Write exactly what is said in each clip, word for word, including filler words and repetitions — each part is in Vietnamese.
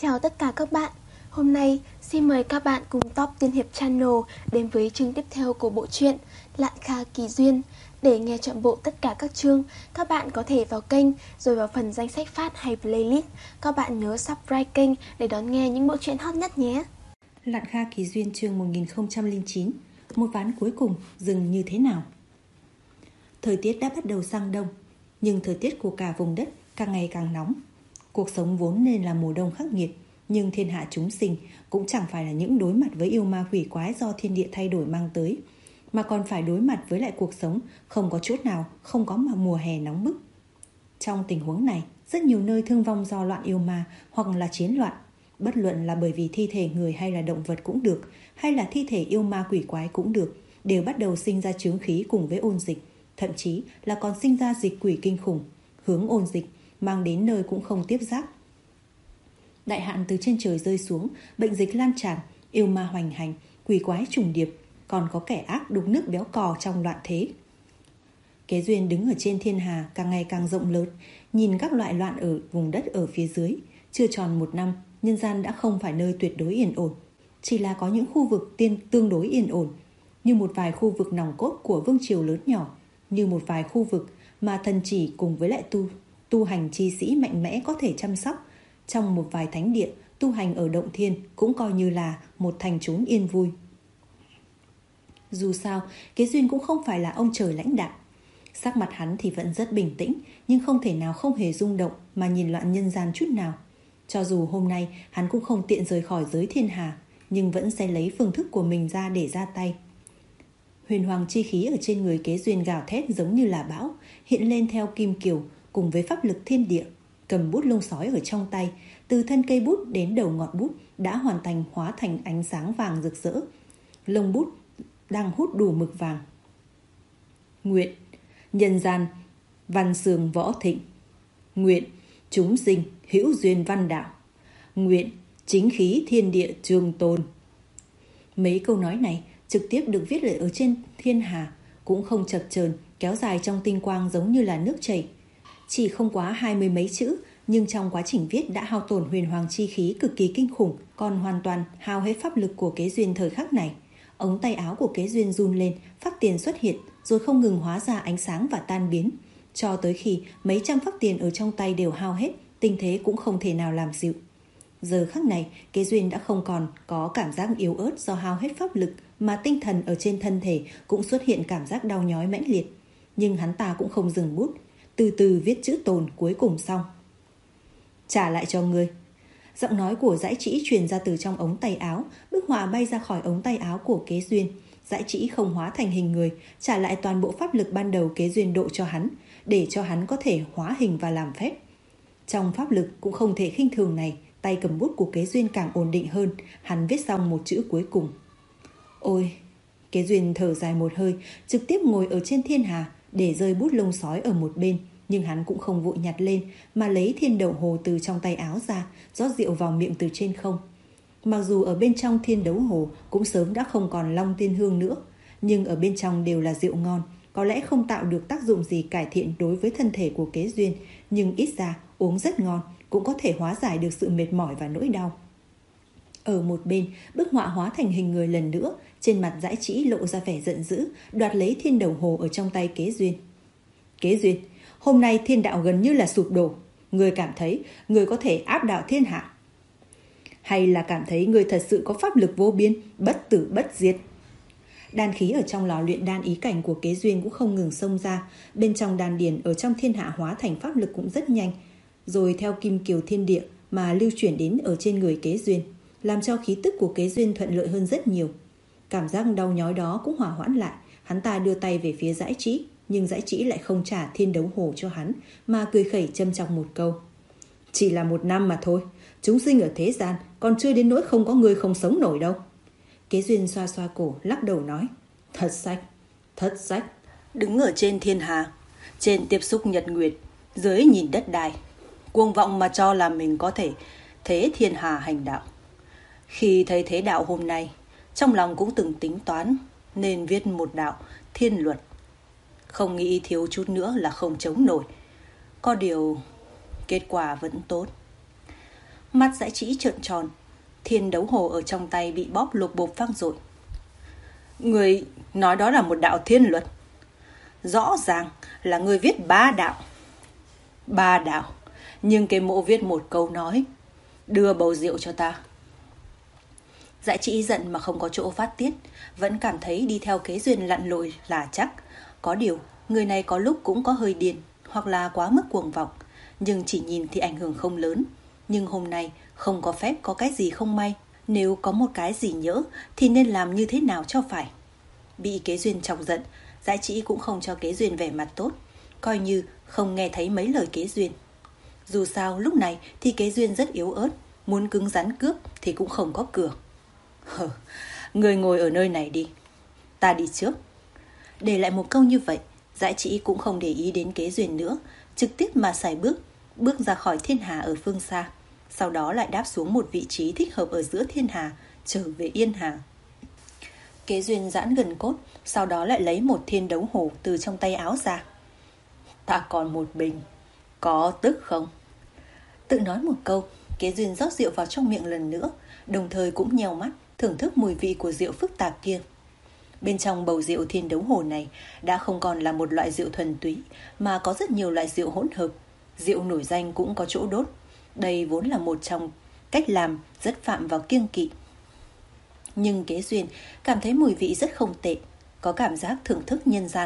Chào tất cả các bạn. Hôm nay xin mời các bạn cùng Top Tiên Hiệp Channel đến với chương tiếp theo của bộ truyện Lạn Kha Kỳ Duyên. Để nghe trọn bộ tất cả các chương, các bạn có thể vào kênh rồi vào phần danh sách phát hay playlist. Các bạn nhớ subscribe kênh để đón nghe những bộ truyện hot nhất nhé. Lạn Kha Kỳ Duyên chương một nghìn không trăm lẻ chín. Một ván cuối cùng dừng như thế nào? Thời tiết đã bắt đầu sang đông, nhưng thời tiết của cả vùng đất càng ngày càng nóng. Cuộc sống vốn nên là mùa đông khắc nghiệt, nhưng thiên hạ chúng sinh cũng chẳng phải là những đối mặt với yêu ma quỷ quái do thiên địa thay đổi mang tới, mà còn phải đối mặt với lại cuộc sống không có chút nào không có mà mùa hè nóng bức. Trong tình huống này, rất nhiều nơi thương vong do loạn yêu ma hoặc là chiến loạn, bất luận là bởi vì thi thể người hay là động vật cũng được, hay là thi thể yêu ma quỷ quái cũng được, đều bắt đầu sinh ra chướng khí cùng với ôn dịch, thậm chí là còn sinh ra dịch quỷ kinh khủng, hướng ôn dịch mang đến nơi cũng không tiếp giáp. Đại hạn từ trên trời rơi xuống, bệnh dịch lan tràn, yêu ma hoành hành, quỷ quái trùng điệp, còn có kẻ ác đục nước béo cò trong loạn thế. Kế Duyên đứng ở trên thiên hà càng ngày càng rộng lớn, nhìn các loại loạn ở vùng đất ở phía dưới. Chưa tròn một năm, nhân gian đã không phải nơi tuyệt đối yên ổn, chỉ là có những khu vực tiên tương đối yên ổn, như một vài khu vực nòng cốt của vương triều lớn nhỏ, như một vài khu vực mà thần chỉ cùng với lại tu tu hành chi sĩ mạnh mẽ có thể chăm sóc. Trong một vài thánh địa, tu hành ở động thiên cũng coi như là một thành trốn yên vui. Dù sao, Kế Duyên cũng không phải là ông trời lãnh đạo. Sắc mặt hắn thì vẫn rất bình tĩnh, nhưng không thể nào không hề rung động mà nhìn loạn nhân gian chút nào. Cho dù hôm nay hắn cũng không tiện rời khỏi giới thiên hà, nhưng vẫn sẽ lấy phương thức của mình ra để ra tay. Huyền hoàng chi khí ở trên người Kế Duyên gào thét giống như là bão, hiện lên theo kim kiều cùng với pháp lực thiên địa. Cầm bút lông sói ở trong tay, từ thân cây bút đến đầu ngọn bút đã hoàn thành hóa thành ánh sáng vàng rực rỡ. Lông bút đang hút đủ mực vàng. Nguyện nhân gian văn sường võ thịnh. Nguyện chúng sinh hữu duyên văn đạo. Nguyện chính khí thiên địa trường tồn. Mấy câu nói này trực tiếp được viết lại ở trên thiên hà, cũng không chập chờn, kéo dài trong tinh quang giống như là nước chảy. Chỉ không quá hai mươi mấy chữ, nhưng trong quá trình viết đã hao tổn huyền hoàng chi khí cực kỳ kinh khủng, còn hoàn toàn hao hết pháp lực của Kế Duyên thời khắc này. Ống tay áo của Kế Duyên run lên, phát tiền xuất hiện, rồi không ngừng hóa ra ánh sáng và tan biến. Cho tới khi mấy trăm phát tiền ở trong tay đều hao hết, tình thế cũng không thể nào làm dịu. Giờ khắc này, Kế Duyên đã không còn có cảm giác yếu ớt do hao hết pháp lực, mà tinh thần ở trên thân thể cũng xuất hiện cảm giác đau nhói mãnh liệt. Nhưng hắn ta cũng không dừng bút, từ từ viết chữ tồn cuối cùng xong. Trả lại cho ngươi. Giọng nói của Dãi Trĩ truyền ra từ trong ống tay áo, bức họa bay ra khỏi ống tay áo của Kế Duyên. Dãi Trĩ không hóa thành hình người, trả lại toàn bộ pháp lực ban đầu Kế Duyên độ cho hắn, để cho hắn có thể hóa hình và làm phép. Trong pháp lực cũng không thể khinh thường này, tay cầm bút của Kế Duyên càng ổn định hơn, hắn viết xong một chữ cuối cùng. Ôi! Kế Duyên thở dài một hơi, trực tiếp ngồi ở trên thiên hà, để rơi bút lông sói ở một bên, nhưng hắn cũng không vội nhặt lên, mà lấy thiên đấu hồ từ trong tay áo ra, rót rượu vào miệng từ trên không. Mặc dù ở bên trong thiên đấu hồ cũng sớm đã không còn long tiên hương nữa, nhưng ở bên trong đều là rượu ngon, có lẽ không tạo được tác dụng gì cải thiện đối với thân thể của Kế Duyên, nhưng ít ra uống rất ngon, cũng có thể hóa giải được sự mệt mỏi và nỗi đau. Ở một bên, bức họa hóa thành hình người lần nữa, trên mặt Dãi Trĩ lộ ra vẻ giận dữ, đoạt lấy thiên đấu hồ ở trong tay Kế Duyên. Kế Duyên, hôm nay thiên đạo gần như là sụp đổ. Ngươi cảm thấy ngươi có thể áp đảo thiên hạ? Hay là cảm thấy ngươi thật sự có pháp lực vô biên, bất tử bất diệt? Đan khí ở trong lò luyện đan ý cảnh của Kế Duyên cũng không ngừng xông ra. Bên trong đan điền ở trong thiên hạ hóa thành pháp lực cũng rất nhanh, rồi theo kim kiều thiên địa mà lưu chuyển đến ở trên người Kế Duyên, làm cho khí tức của Kế Duyên thuận lợi hơn rất nhiều. Cảm giác đau nhói đó cũng hòa hoãn lại. Hắn ta đưa tay về phía Dãi Trĩ, nhưng Dãi Trĩ lại không trả thiên đấu hồ cho hắn, mà cười khẩy châm chọc một câu. Chỉ là một năm mà thôi, chúng sinh ở thế gian còn chưa đến nỗi không có người không sống nổi đâu. Kế Duyên xoa xoa cổ, lắc đầu nói. Thật sách, thất sách. Đứng ở trên thiên hà, trên tiếp xúc nhật nguyệt, dưới nhìn đất đai, cuồng vọng mà cho là mình có thể thế thiên hà hành đạo. Khi thấy thế đạo hôm nay, trong lòng cũng từng tính toán nên viết một đạo thiên luật. Không nghĩ thiếu chút nữa là không chống nổi. Có điều kết quả vẫn tốt. Mắt Dãi Trĩ trợn tròn, thiên đấu hồ ở trong tay bị bóp lộp bộp vang dội. Người nói đó là một đạo thiên luật. Rõ ràng là người viết ba đạo. Ba đạo, nhưng cái mộ viết một câu nói, đưa bầu rượu cho ta. Dãi Trĩ giận mà không có chỗ phát tiết, vẫn cảm thấy đi theo Kế Duyên lặn lội là chắc. Có điều, người này có lúc cũng có hơi điên, hoặc là quá mức cuồng vọng, nhưng chỉ nhìn thì ảnh hưởng không lớn. Nhưng hôm nay không có phép có cái gì không may, nếu có một cái gì nhỡ thì nên làm như thế nào cho phải. Bị Kế Duyên chọc giận, Dãi Trĩ cũng không cho Kế Duyên vẻ mặt tốt, coi như không nghe thấy mấy lời Kế Duyên. Dù sao lúc này thì Kế Duyên rất yếu ớt, muốn cứng rắn cướp thì cũng không có cửa. Hờ, người ngồi ở nơi này đi, ta đi trước. Để lại một câu như vậy, Dãi Trĩ cũng không để ý đến Kế Duyên nữa, trực tiếp mà sải bước, bước ra khỏi thiên hà ở phương xa. Sau đó lại đáp xuống một vị trí thích hợp ở giữa thiên hà, trở về yên hà. Kế Duyên giãn gần cốt, sau đó lại lấy một thiên đấu hồ từ trong tay áo ra. Ta còn một bình, có tức không? Tự nói một câu, Kế Duyên rót rượu vào trong miệng lần nữa, đồng thời cũng nheo mắt, thưởng thức mùi vị của rượu phức tạp kia. Bên trong bầu rượu thiên đấu hồ này đã không còn là một loại rượu thuần túy, mà có rất nhiều loại rượu hỗn hợp. Rượu nổi danh cũng có chỗ đốt. Đây vốn là một trong cách làm rất phạm vào kiêng kỵ. Nhưng Kế Duyên cảm thấy mùi vị rất không tệ, có cảm giác thưởng thức nhân gian.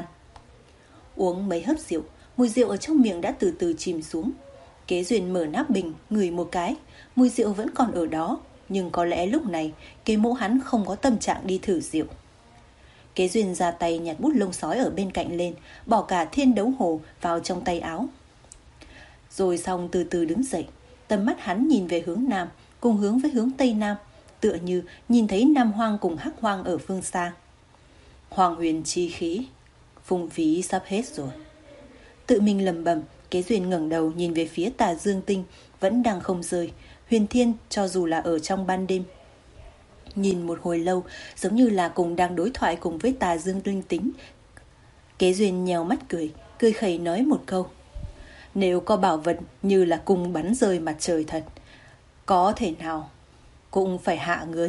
Uống mấy hớp rượu, mùi rượu ở trong miệng đã từ từ chìm xuống. Kế Duyên mở nắp bình, ngửi một cái, mùi rượu vẫn còn ở đó, nhưng có lẽ lúc này Kế Mỗ hắn không có tâm trạng đi thử rượu. Kế Duyên ra tay nhặt bút lông sói ở bên cạnh lên, bỏ cả thiên đấu hồ vào trong tay áo. Rồi xong từ từ đứng dậy, tầm mắt hắn nhìn về hướng nam, cùng hướng với hướng tây nam, tựa như nhìn thấy Nam Hoang cùng Hắc Hoang ở phương xa. Hoàng huyền chi khí, phung phí sắp hết rồi. Tự mình lẩm bẩm, Kế Duyên ngẩng đầu nhìn về phía tà dương tinh vẫn đang không rơi, huyền thiên cho dù là ở trong ban đêm. Nhìn một hồi lâu, giống như là cùng đang đối thoại cùng với tà dương linh tính. Kế Duyên nhèo mắt cười, cười khẩy nói một câu. Nếu có bảo vật như là cung bắn rơi mặt trời thật, có thể nào cũng phải hạ ngươi.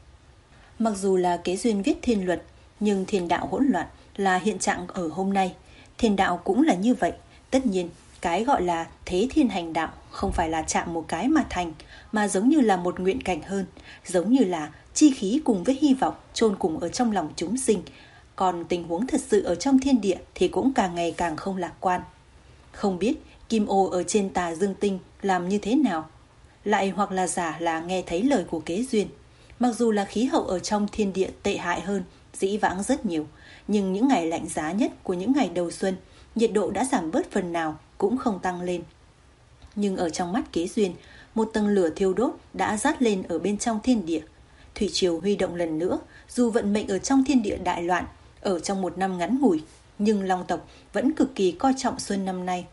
Mặc dù là Kế Duyên viết thiên luật, nhưng thiên đạo hỗn loạn là hiện trạng ở hôm nay. Thiên đạo cũng là như vậy. Tất nhiên, cái gọi là thế thiên hành đạo không phải là chạm một cái mà thành, mà giống như là một nguyện cảnh hơn, giống như là chi khí cùng với hy vọng chôn cùng ở trong lòng chúng sinh. Còn tình huống thật sự ở trong thiên địa thì cũng càng ngày càng không lạc quan. Không biết Kim Ô ở trên tà dương tinh làm như thế nào, lại hoặc là giả là nghe thấy lời của Kế Duyên. Mặc dù là khí hậu ở trong thiên địa tệ hại hơn dĩ vãng rất nhiều, nhưng những ngày lạnh giá nhất của những ngày đầu xuân, nhiệt độ đã giảm bớt phần nào, cũng không tăng lên. Nhưng ở trong mắt Kế Duyên, một tầng lửa thiêu đốt đã dát lên ở bên trong thiên địa. Thủy triều huy động lần nữa, dù vận mệnh ở trong thiên địa đại loạn, ở trong một năm ngắn ngủi, nhưng Long tộc vẫn cực kỳ coi trọng xuân năm nay.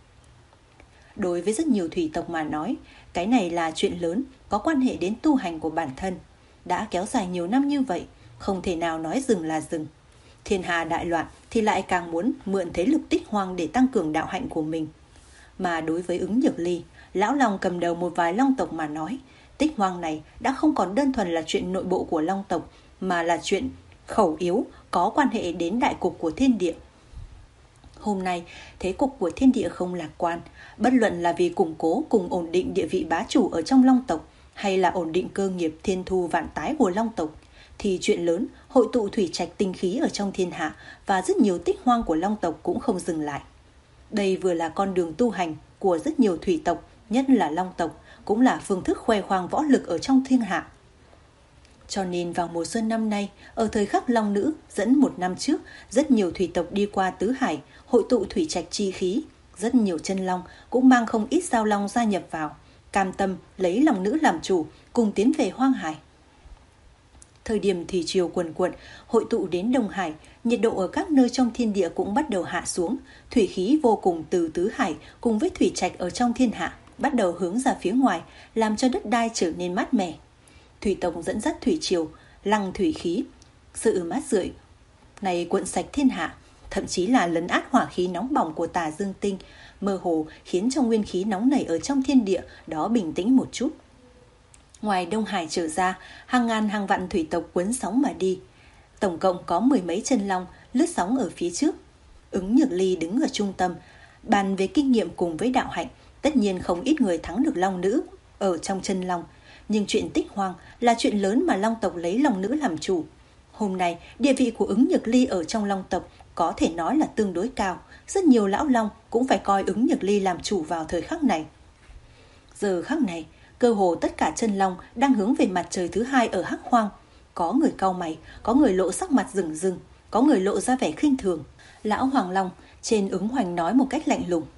Đối với rất nhiều thủy tộc mà nói, cái này là chuyện lớn, có quan hệ đến tu hành của bản thân. Đã kéo dài nhiều năm như vậy, không thể nào nói dừng là dừng. Thiên hà đại loạn thì lại càng muốn mượn thế lực Tích Hoang để tăng cường đạo hạnh của mình. Mà đối với Ứng Nhược Ly, lão Long cầm đầu một vài Long tộc mà nói, Tích Hoang này đã không còn đơn thuần là chuyện nội bộ của Long tộc, mà là chuyện khẩu yếu có quan hệ đến đại cục của thiên địa. Hôm nay, thế cục của thiên địa không lạc quan, bất luận là vì củng cố cùng ổn định địa vị bá chủ ở trong Long tộc, hay là ổn định cơ nghiệp thiên thu vạn tái của Long tộc, thì chuyện lớn hội tụ thủy trạch tinh khí ở trong thiên hạ và rất nhiều Tích Hoang của Long tộc cũng không dừng lại. Đây vừa là con đường tu hành của rất nhiều thủy tộc, nhất là Long tộc, cũng là phương thức khoe khoang võ lực ở trong thiên hạ. Cho nên vào mùa xuân năm nay, ở thời khắc Long Nữ dẫn một năm trước, rất nhiều thủy tộc đi qua tứ hải, hội tụ thủy trạch chi khí. Rất nhiều chân long cũng mang không ít sao long gia nhập vào, cam tâm lấy Long Nữ làm chủ, cùng tiến về hoang hải. Thời điểm thủy triều cuồn cuộn hội tụ đến Đông Hải, nhiệt độ ở các nơi trong thiên địa cũng bắt đầu hạ xuống, thủy khí vô cùng từ tứ hải cùng với thủy trạch ở trong thiên hạ bắt đầu hướng ra phía ngoài, làm cho đất đai trở nên mát mẻ. Thủy tộc dẫn dắt thủy triều, lăng thủy khí, sự mát rượi này cuộn sạch thiên hạ, thậm chí là lấn át hỏa khí nóng bỏng của tà dương tinh, mơ hồ khiến cho nguyên khí nóng nảy ở trong thiên địa đó bình tĩnh một chút. Ngoài Đông Hải trở ra, hàng ngàn hàng vạn thủy tộc cuốn sóng mà đi. Tổng cộng có mười mấy chân long lướt sóng ở phía trước. Ứng Nhược Ly đứng ở trung tâm, bàn về kinh nghiệm cùng với đạo hạnh. Tất nhiên không ít người thắng được long nữ ở trong chân long, nhưng chuyện Tích Hoang là chuyện lớn mà long tộc lấy long nữ làm chủ. Hôm nay, địa vị của Ứng Nhược Ly ở trong long tộc có thể nói là tương đối cao. Rất nhiều lão long cũng phải coi Ứng Nhược Ly làm chủ vào thời khắc này. Giờ khắc này, cơ hồ tất cả chân long đang hướng về mặt trời thứ hai ở Hắc Hoang. Có người cau mày, có người lộ sắc mặt rừng rừng, có người lộ ra vẻ khinh thường. Lão Hoàng Long trên Ứng Hoành nói một cách lạnh lùng: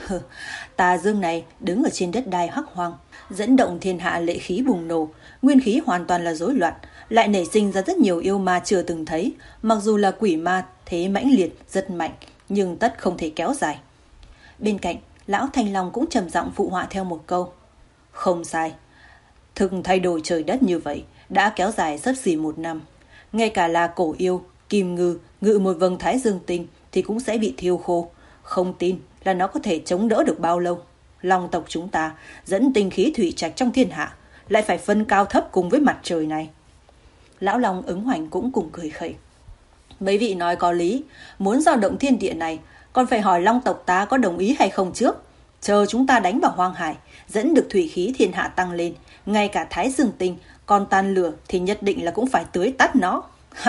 Tà dương này đứng ở trên đất đai Hắc Hoang, dẫn động thiên hạ lệ khí bùng nổ, nguyên khí hoàn toàn là rối loạn, lại nảy sinh ra rất nhiều yêu ma chưa từng thấy. Mặc dù là quỷ ma thế mãnh liệt rất mạnh, nhưng tất không thể kéo dài. Bên cạnh, lão Thanh Long cũng trầm giọng phụ họa theo một câu: Không sai, thực thay đổi trời đất như vậy đã kéo dài xấp xỉ một năm. Ngay cả là cổ yêu Kim Ngư ngự một vầng thái dương tinh thì cũng sẽ bị thiêu khô. Không tin là nó có thể chống đỡ được bao lâu. Long tộc chúng ta dẫn tinh khí thủy trạch trong thiên hạ, lại phải phân cao thấp cùng với mặt trời này. Lão Long Ứng Hoành cũng cùng cười khẩy: Mấy vị nói có lý, muốn dao động thiên địa này còn phải hỏi long tộc ta có đồng ý hay không trước. Chờ chúng ta đánh vào hoang hải, dẫn được thủy khí thiên hạ tăng lên, ngay cả thái dương tinh còn tan lửa thì nhất định là cũng phải tưới tắt nó.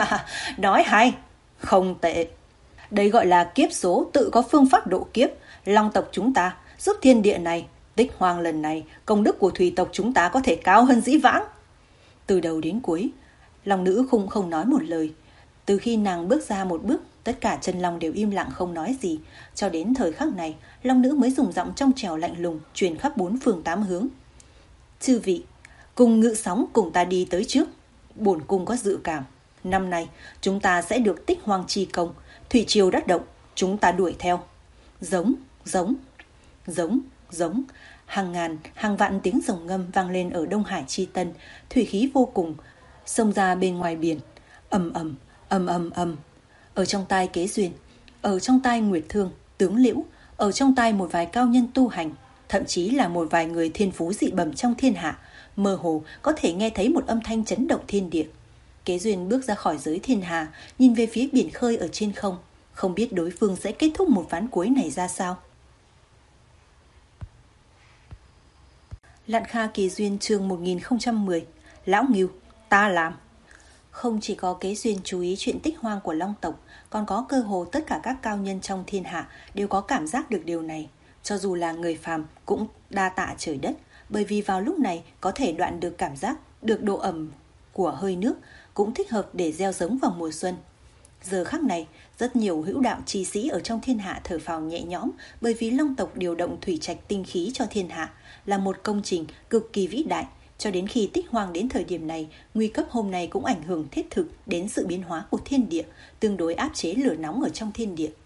Nói hay, không tệ. Đây gọi là kiếp số tự có phương pháp độ kiếp. Long tộc chúng ta giúp thiên địa này, Tích Hoang lần này công đức của thủy tộc chúng ta có thể cao hơn dĩ vãng. Từ đầu đến cuối, long nữ không không nói một lời. Từ khi nàng bước ra một bước, tất cả chân long đều im lặng không nói gì. Cho đến thời khắc này, long nữ mới dùng giọng trong trẻo lạnh lùng truyền khắp bốn phương tám hướng: Chư vị, cùng ngự sóng cùng ta đi tới trước. Bổn cung có dự cảm, năm nay chúng ta sẽ được Tích Hoang chi công. Thủy triều đắc động, chúng ta đuổi theo. Giống, giống, giống, giống. Hàng ngàn, hàng vạn tiếng rồng ngâm vang lên ở Đông Hải chi tân. Thủy khí vô cùng xông ra bên ngoài biển. Ầm ầm, ầm ầm ầm. Ở trong tai Kế Duyên, ở trong tai Nguyệt Thương, Tướng Liễu, ở trong tai một vài cao nhân tu hành, thậm chí là một vài người thiên phú dị bẩm trong thiên hạ, mơ hồ có thể nghe thấy một âm thanh chấn động thiên địa. Kế Duyên bước ra khỏi giới thiên hà, nhìn về phía biển khơi ở trên không, không biết đối phương sẽ kết thúc một ván cuối này ra sao. Lạn Kha Kỳ Duyên chương một nghìn không trăm mười. Lão Ngưu, ta làm. Không chỉ có Kế Duyên chú ý chuyện Tích Hoang của long tộc, còn có cơ hồ tất cả các cao nhân trong thiên hạ đều có cảm giác được điều này. Cho dù là người phàm cũng đa tạ trời đất, bởi vì vào lúc này có thể đoạn được cảm giác, được độ ẩm của hơi nước, cũng thích hợp để gieo giống vào mùa xuân. Giờ khắc này, rất nhiều hữu đạo chi sĩ ở trong thiên hạ thở phào nhẹ nhõm, bởi vì long tộc điều động thủy trạch tinh khí cho thiên hạ là một công trình cực kỳ vĩ đại. Cho đến khi Tích Hoang đến thời điểm này, nguy cấp hôm nay cũng ảnh hưởng thiết thực đến sự biến hóa của thiên địa, tương đối áp chế lửa nóng ở trong thiên địa.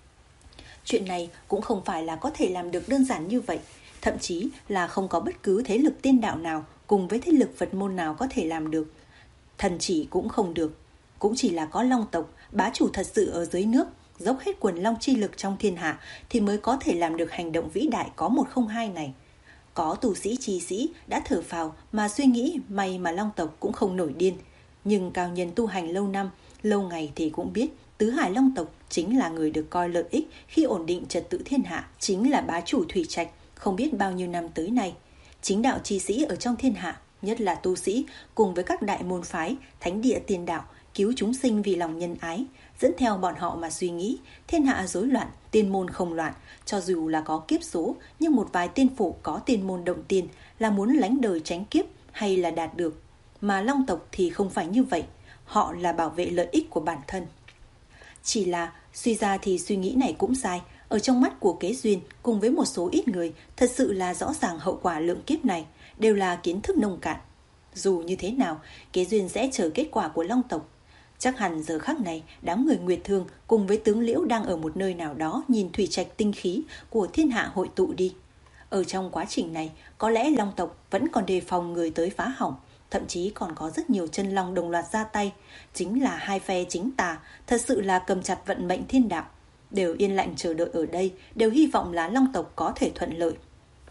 Chuyện này cũng không phải là có thể làm được đơn giản như vậy, thậm chí là không có bất cứ thế lực tiên đạo nào cùng với thế lực Phật môn nào có thể làm được. Thần chỉ cũng không được, cũng chỉ là có long tộc, bá chủ thật sự ở dưới nước, dốc hết quần long chi lực trong thiên hạ thì mới có thể làm được hành động vĩ đại có một không hai này. Có tu sĩ chi sĩ đã thở phào mà suy nghĩ may mà long tộc cũng không nổi điên. Nhưng cao nhân tu hành lâu năm, lâu ngày thì cũng biết tứ hải long tộc chính là người được coi lợi ích khi ổn định trật tự thiên hạ, chính là bá chủ thủy trạch không biết bao nhiêu năm tới nay. Chính đạo chi sĩ ở trong thiên hạ, nhất là tu sĩ cùng với các đại môn phái, thánh địa tiền đạo, cứu chúng sinh vì lòng nhân ái, dẫn theo bọn họ mà suy nghĩ, thiên hạ rối loạn, tiên môn không loạn. Cho dù là có kiếp số, nhưng một vài tiên phụ có tiên môn động tiên là muốn lánh đời tránh kiếp hay là đạt được. Mà long tộc thì không phải như vậy, họ là bảo vệ lợi ích của bản thân. Chỉ là suy ra thì suy nghĩ này cũng sai. Ở trong mắt của Kế Duyên cùng với một số ít người, thật sự là rõ ràng hậu quả lượng kiếp này đều là kiến thức nông cạn. Dù như thế nào, Kế Duyên sẽ chờ kết quả của long tộc. Chắc hẳn giờ khắc này, đám người Nguyệt Thương cùng với Tướng Liễu đang ở một nơi nào đó nhìn thủy trạch tinh khí của thiên hạ hội tụ đi. Ở trong quá trình này, có lẽ long tộc vẫn còn đề phòng người tới phá hỏng, thậm chí còn có rất nhiều chân long đồng loạt ra tay. Chính là hai phe chính tà, thật sự là cầm chặt vận mệnh thiên đạo. Đều yên lặng chờ đợi ở đây, đều hy vọng là long tộc có thể thuận lợi.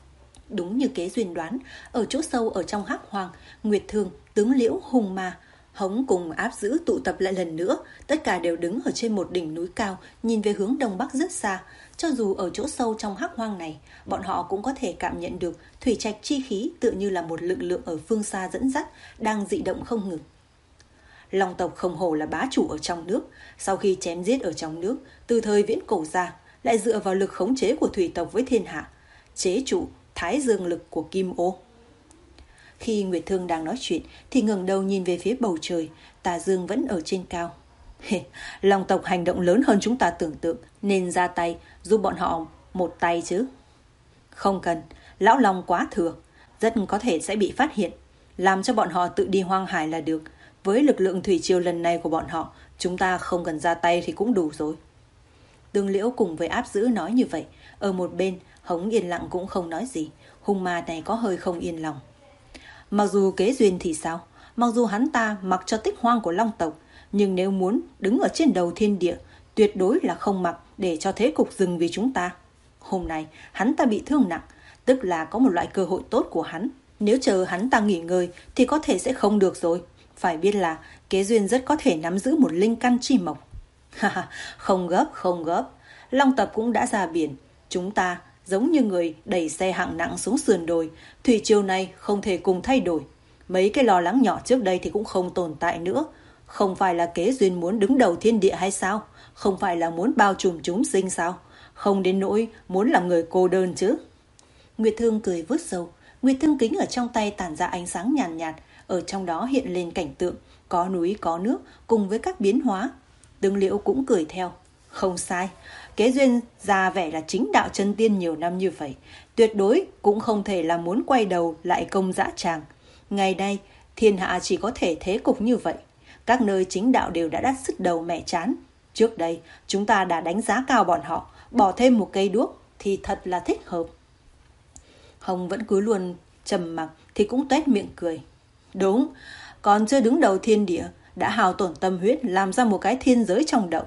Đúng như Kế Duyên đoán, ở chỗ sâu ở trong Hắc Hoang, Nguyệt Thương, Tướng Liễu, Hùng Ma, Hống cùng Áp Dữ tụ tập lại lần nữa, tất cả đều đứng ở trên một đỉnh núi cao, nhìn về hướng đông bắc rất xa. Cho dù ở chỗ sâu trong Hắc Hoang này, bọn họ cũng có thể cảm nhận được thủy trạch chi khí tựa như là một lực lượng ở phương xa dẫn dắt, đang dị động không ngừng. Long tộc không hổ là bá chủ ở trong nước, sau khi chém giết ở trong nước, từ thời viễn cổ ra, lại dựa vào lực khống chế của thủy tộc với thiên hạ, chế trụ thái dương lực của Kim Ô. Khi Nguyệt Thương đang nói chuyện thì ngẩng đầu nhìn về phía bầu trời, tà dương vẫn ở trên cao. Long tộc hành động lớn hơn chúng ta tưởng tượng, nên ra tay giúp bọn họ một tay chứ. Không cần, lão long quá thừa, rất có thể sẽ bị phát hiện, làm cho bọn họ tự đi hoang hải là được. Với lực lượng thủy triều lần này của bọn họ, chúng ta không cần ra tay thì cũng đủ rồi. Tương Liễu cùng với Áp Dữ nói như vậy, ở một bên Hống yên lặng cũng không nói gì. Hung ma này có hơi không yên lòng. Mặc dù Kế Duyên thì sao, mặc dù hắn ta mặc cho tích hoang của Long tộc, nhưng nếu muốn đứng ở trên đầu thiên địa, tuyệt đối là không mặc để cho thế cục dừng vì chúng ta. Hôm nay hắn ta bị thương nặng, tức là có một loại cơ hội tốt của hắn. Nếu chờ hắn ta nghỉ ngơi thì có thể sẽ không được rồi. Phải biết là Kế Duyên rất có thể nắm giữ một linh căn chi mộc. Không gấp, không gấp. Long tộc cũng đã ra biển. Chúng ta giống như người đẩy xe hạng nặng xuống sườn đồi. Thủy triều này không thể cùng thay đổi. Mấy cái lo lắng nhỏ trước đây thì cũng không tồn tại nữa. Không phải là Kế Duyên muốn đứng đầu thiên địa hay sao? Không phải là muốn bao trùm chúng sinh sao? Không đến nỗi muốn làm người cô đơn chứ. Nguyệt Thương cười vứt sâu. Nguyệt Thương kính ở trong tay tản ra ánh sáng nhàn nhạt, nhạt. Ở trong đó hiện lên cảnh tượng có núi có nước cùng với các biến hóa. Tương Liễu cũng cười theo. Không sai, Kế Duyên ra vẻ là chính đạo chân tiên nhiều năm như vậy, tuyệt đối cũng không thể là muốn quay đầu lại công dã tràng. Ngày nay thiên hạ chỉ có thể thế cục như vậy. Các nơi chính đạo đều đã đắt sứt đầu mẹ chán. Trước đây chúng ta đã đánh giá cao bọn họ, bỏ thêm một cây đuốc thì thật là thích hợp. Hồng vẫn cứ luôn trầm mặc thì cũng tuét miệng cười. Đúng, còn chưa đứng đầu thiên địa, đã hao tổn tâm huyết làm ra một cái thiên giới trong động.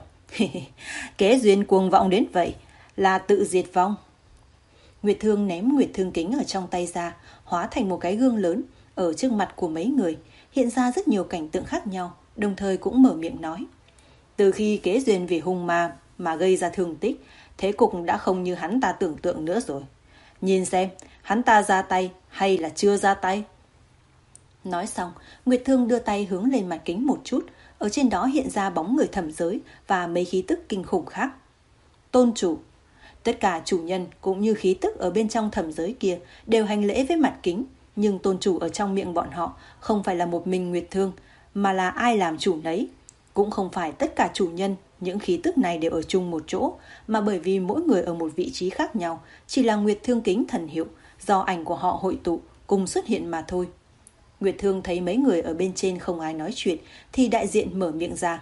Kế Duyên cuồng vọng đến vậy, là tự diệt vong. Nguyệt Thương ném Nguyệt Thương kính ở trong tay ra, hóa thành một cái gương lớn ở trước mặt của mấy người, hiện ra rất nhiều cảnh tượng khác nhau, đồng thời cũng mở miệng nói. Từ khi Kế Duyên vì hung ma mà gây ra thương tích, thế cục đã không như hắn ta tưởng tượng nữa rồi. Nhìn xem, hắn ta ra tay hay là chưa ra tay? Nói xong, Nguyệt Thương đưa tay hướng lên mặt kính một chút, ở trên đó hiện ra bóng người thẩm giới và mấy khí tức kinh khủng khác. Tôn chủ. Tất cả chủ nhân cũng như khí tức ở bên trong thẩm giới kia đều hành lễ với mặt kính, nhưng tôn chủ ở trong miệng bọn họ không phải là một mình Nguyệt Thương, mà là ai làm chủ nấy. Cũng không phải tất cả chủ nhân những khí tức này đều ở chung một chỗ, mà bởi vì mỗi người ở một vị trí khác nhau, chỉ là Nguyệt Thương kính thần hiệu do ảnh của họ hội tụ cùng xuất hiện mà thôi. Nguyệt Thương thấy mấy người ở bên trên không ai nói chuyện thì đại diện mở miệng ra.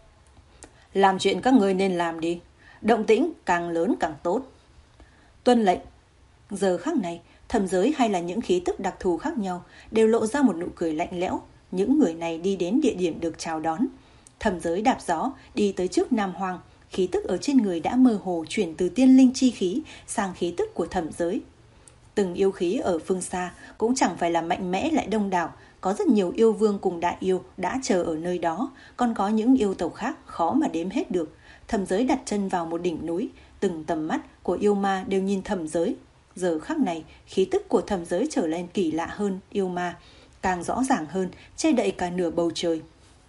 Làm chuyện các ngươi nên làm đi, động tĩnh càng lớn càng tốt. Tuân lệnh. Giờ khắc này, thẩm giới hay là những khí tức đặc thù khác nhau đều lộ ra một nụ cười lạnh lẽo. Những người này đi đến địa điểm được chào đón. Thẩm giới đạp gió đi tới trước Nam Hoang, khí tức ở trên người đã mơ hồ chuyển từ tiên linh chi khí sang khí tức của thẩm giới. Từng yêu khí ở phương xa cũng chẳng phải là mạnh mẽ lại đông đảo, có rất nhiều yêu vương cùng đại yêu đã chờ ở nơi đó, còn có những yêu tộc khác khó mà đếm hết được. Thẩm giới đặt chân vào một đỉnh núi, từng tầm mắt của yêu ma đều nhìn thẩm giới. Giờ khắc này, khí tức của thẩm giới trở lên kỳ lạ hơn yêu ma, càng rõ ràng hơn, che đậy cả nửa bầu trời.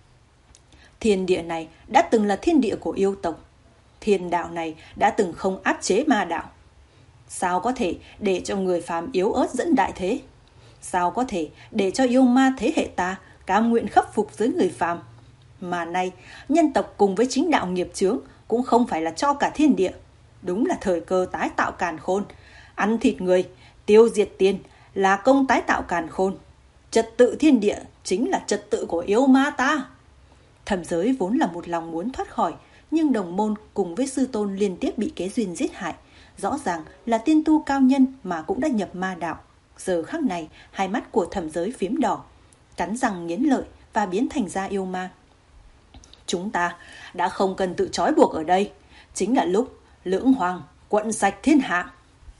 Thiên địa này đã từng là thiên địa của yêu tộc. Thiên đạo này đã từng không áp chế ma đạo. Sao có thể để cho người phàm yếu ớt dẫn đại thế? Sao có thể để cho yêu ma thế hệ ta cam nguyện khắc phục dưới người phàm? Mà nay, nhân tộc cùng với chính đạo nghiệp chướng cũng không phải là cho cả thiên địa. Đúng là thời cơ tái tạo càn khôn. Ăn thịt người, tiêu diệt tiên là công tái tạo càn khôn. Trật tự thiên địa chính là trật tự của yêu ma ta. Thẩm giới vốn là một lòng muốn thoát khỏi, nhưng đồng môn cùng với sư tôn liên tiếp bị Kế Duyên giết hại. Rõ ràng là tiên tu cao nhân mà cũng đã nhập ma đạo. Giờ khắc này, hai mắt của thẩm giới phím đỏ, cắn răng nghiến lợi và biến thành ra yêu ma. Chúng ta đã không cần tự trói buộc ở đây. Chính là lúc lưỡng hoàng quận sạch thiên hạ.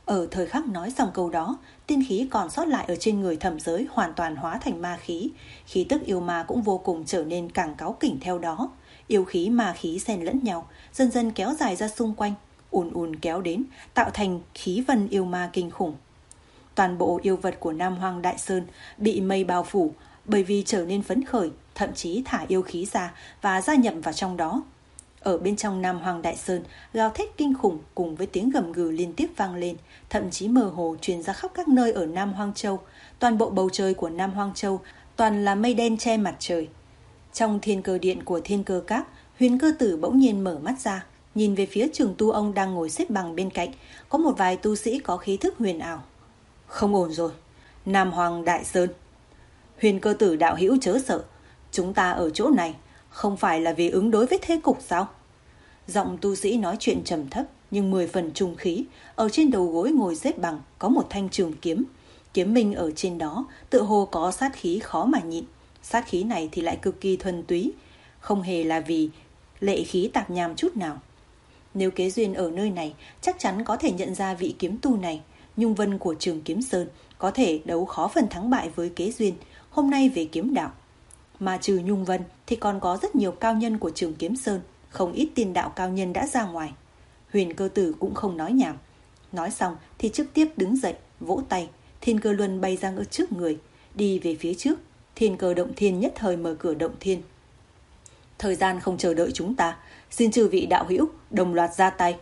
Ở thời khắc nói xong câu đó, tiên khí còn sót lại ở trên người Thẩm Giới hoàn toàn hóa thành ma khí. Khí tức yêu ma cũng vô cùng trở nên càng cáu kỉnh theo đó. Yêu khí ma khí xen lẫn nhau, dần dần kéo dài ra xung quanh, ùn ùn kéo đến, tạo thành khí vân yêu ma kinh khủng. Toàn bộ yêu vật của Nam Hoang Đại Sơn bị mây bao phủ, bởi vì trở nên phấn khởi, thậm chí thả yêu khí ra và gia nhập vào trong đó. Ở bên trong Nam Hoang Đại Sơn, gào thét kinh khủng cùng với tiếng gầm gừ liên tiếp vang lên, thậm chí mơ hồ truyền ra khắp các nơi ở Nam Hoang Châu. Toàn bộ bầu trời của Nam Hoang Châu toàn là mây đen che mặt trời. Trong thiên cơ điện của Thiên Cơ Các, Huyền Cơ Tử bỗng nhiên mở mắt ra, nhìn về phía Trường Tu ông đang ngồi xếp bằng bên cạnh, có một vài tu sĩ có khí thức huyền ảo. Không ổn rồi, Nam Hoang Đại Sơn. Huyền Cơ Tử đạo hữu chớ sợ, chúng ta ở chỗ này không phải là vì ứng đối với thế cục sao? Giọng tu sĩ nói chuyện trầm thấp nhưng mười phần trung khí. Ở trên đầu gối ngồi xếp bằng có một thanh trường kiếm, kiếm minh ở trên đó tự hồ có sát khí khó mà nhịn. Sát khí này thì lại cực kỳ thuần túy, không hề là vì lệ khí tạp nham chút nào. Nếu Kế Duyên ở nơi này chắc chắn có thể nhận ra vị kiếm tu này. Nhung Vân của Trường Kiếm Sơn có thể đấu khó phần thắng bại với Kế Duyên hôm nay về kiếm đạo. Mà trừ Nhung Vân thì còn có rất nhiều cao nhân của Trường Kiếm Sơn, không ít tiên đạo cao nhân đã ra ngoài. Huyền Cơ Tử cũng không nói nhảm. Nói xong thì trực tiếp đứng dậy, vỗ tay. Thiên Cơ Luân bay ra ở trước người, đi về phía trước. Thiên Cơ Động Thiên nhất thời mở cửa động thiên. Thời gian không chờ đợi chúng ta, xin chư vị đạo hữu đồng loạt ra tay.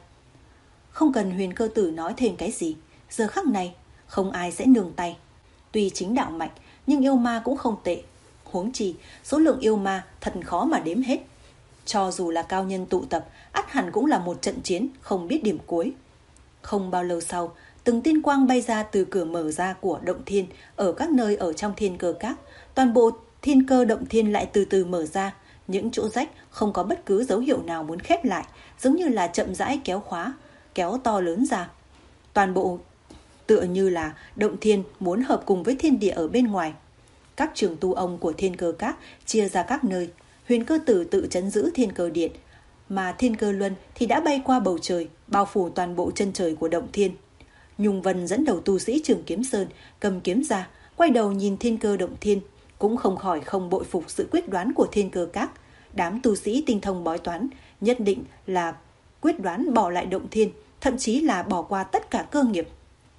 Không cần Huyền Cơ Tử nói thêm cái gì, giờ khắc này không ai sẽ nương tay. Tuy chính đạo mạnh nhưng yêu ma cũng không tệ. Huống chi số lượng yêu ma thật khó mà đếm hết. Cho dù là cao nhân tụ tập, ắt hẳn cũng là một trận chiến không biết điểm cuối. Không bao lâu sau, từng tiên quang bay ra từ cửa mở ra của động thiên ở các nơi ở trong Thiên Cơ Các. Toàn bộ Thiên Cơ Động Thiên lại từ từ mở ra, những chỗ rách không có bất cứ dấu hiệu nào muốn khép lại, giống như là chậm rãi kéo khóa, kéo to lớn ra. Toàn bộ tựa như là động thiên muốn hợp cùng với thiên địa ở bên ngoài. Các trường tu ông của Thiên Cơ Các chia ra các nơi. Huyền Cơ Tử tự trấn giữ Thiên Cơ Điện, mà Thiên Cơ Luân thì đã bay qua bầu trời, bao phủ toàn bộ chân trời của động thiên. Nhung Vân dẫn đầu tu sĩ Trường Kiếm Sơn cầm kiếm ra, quay đầu nhìn Thiên Cơ Động Thiên, cũng không khỏi không bội phục sự quyết đoán của Thiên Cơ Các. Đám tu sĩ tinh thông bói toán nhất định là quyết đoán bỏ lại động thiên, thậm chí là bỏ qua tất cả cơ nghiệp.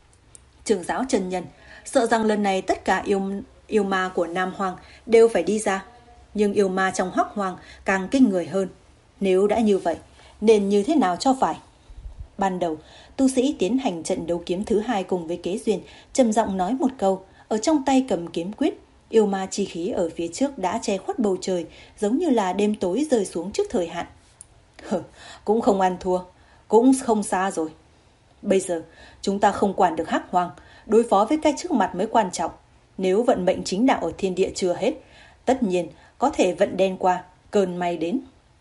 Trưởng giáo chân nhân sợ rằng lần này tất cả yêu yêu ma của Nam Hoang đều phải đi ra, nhưng yêu ma trong Hoắc Hoang càng kinh người hơn. Nếu đã như vậy, nên như thế nào cho phải? Ban đầu, tu sĩ tiến hành trận đấu kiếm thứ hai cùng với Kế Duyên, trầm giọng nói một câu, ở trong tay cầm kiếm quyết. Yêu ma chi khí ở phía trước đã che khuất bầu trời, giống như là đêm tối rơi xuống trước thời hạn. Hừ, cũng không ăn thua, cũng không xa rồi. Bây giờ, chúng ta không quản được Hắc Hoang, đối phó với cái trước mặt mới quan trọng. Nếu vận mệnh chính đạo ở thiên địa chưa hết, tất nhiên có thể vận đen qua, cơn may đến.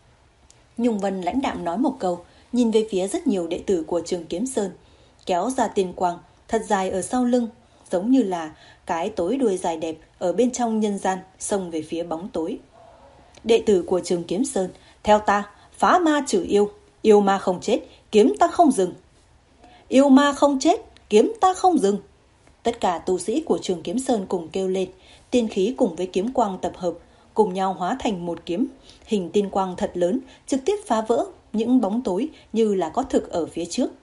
Nhung Vân lãnh đạm nói một câu, nhìn về phía rất nhiều đệ tử của Trường Kiếm Sơn, kéo ra tiên quang thật dài ở sau lưng, giống như là cái tối đuôi dài đẹp ở bên trong nhân gian xông về phía bóng tối. Đệ tử của Trường Kiếm Sơn, theo ta, phá ma trừ yêu, yêu ma không chết, kiếm ta không dừng. Yêu ma không chết, kiếm ta không dừng. Tất cả tu sĩ của Trường Kiếm Sơn cùng kêu lên, tiên khí cùng với kiếm quang tập hợp, cùng nhau hóa thành một kiếm, hình tiên quang thật lớn, trực tiếp phá vỡ những bóng tối như là có thực ở phía trước.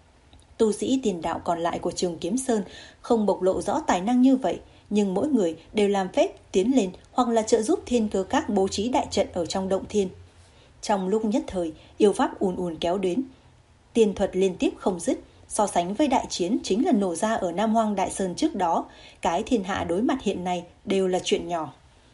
Tu sĩ tiền đạo còn lại của Trường Kiếm Sơn không bộc lộ rõ tài năng như vậy, nhưng mỗi người đều làm phép tiến lên hoặc là trợ giúp Thiên Cơ Các bố trí đại trận ở trong động thiên. Trong lúc nhất thời, yêu pháp ùn ùn kéo đến, tiên thuật liên tiếp không dứt. So sánh với đại chiến chính là nổ ra ở Nam Hoang Đại Sơn trước đó, cái thiên hạ đối mặt hiện nay đều là chuyện nhỏ.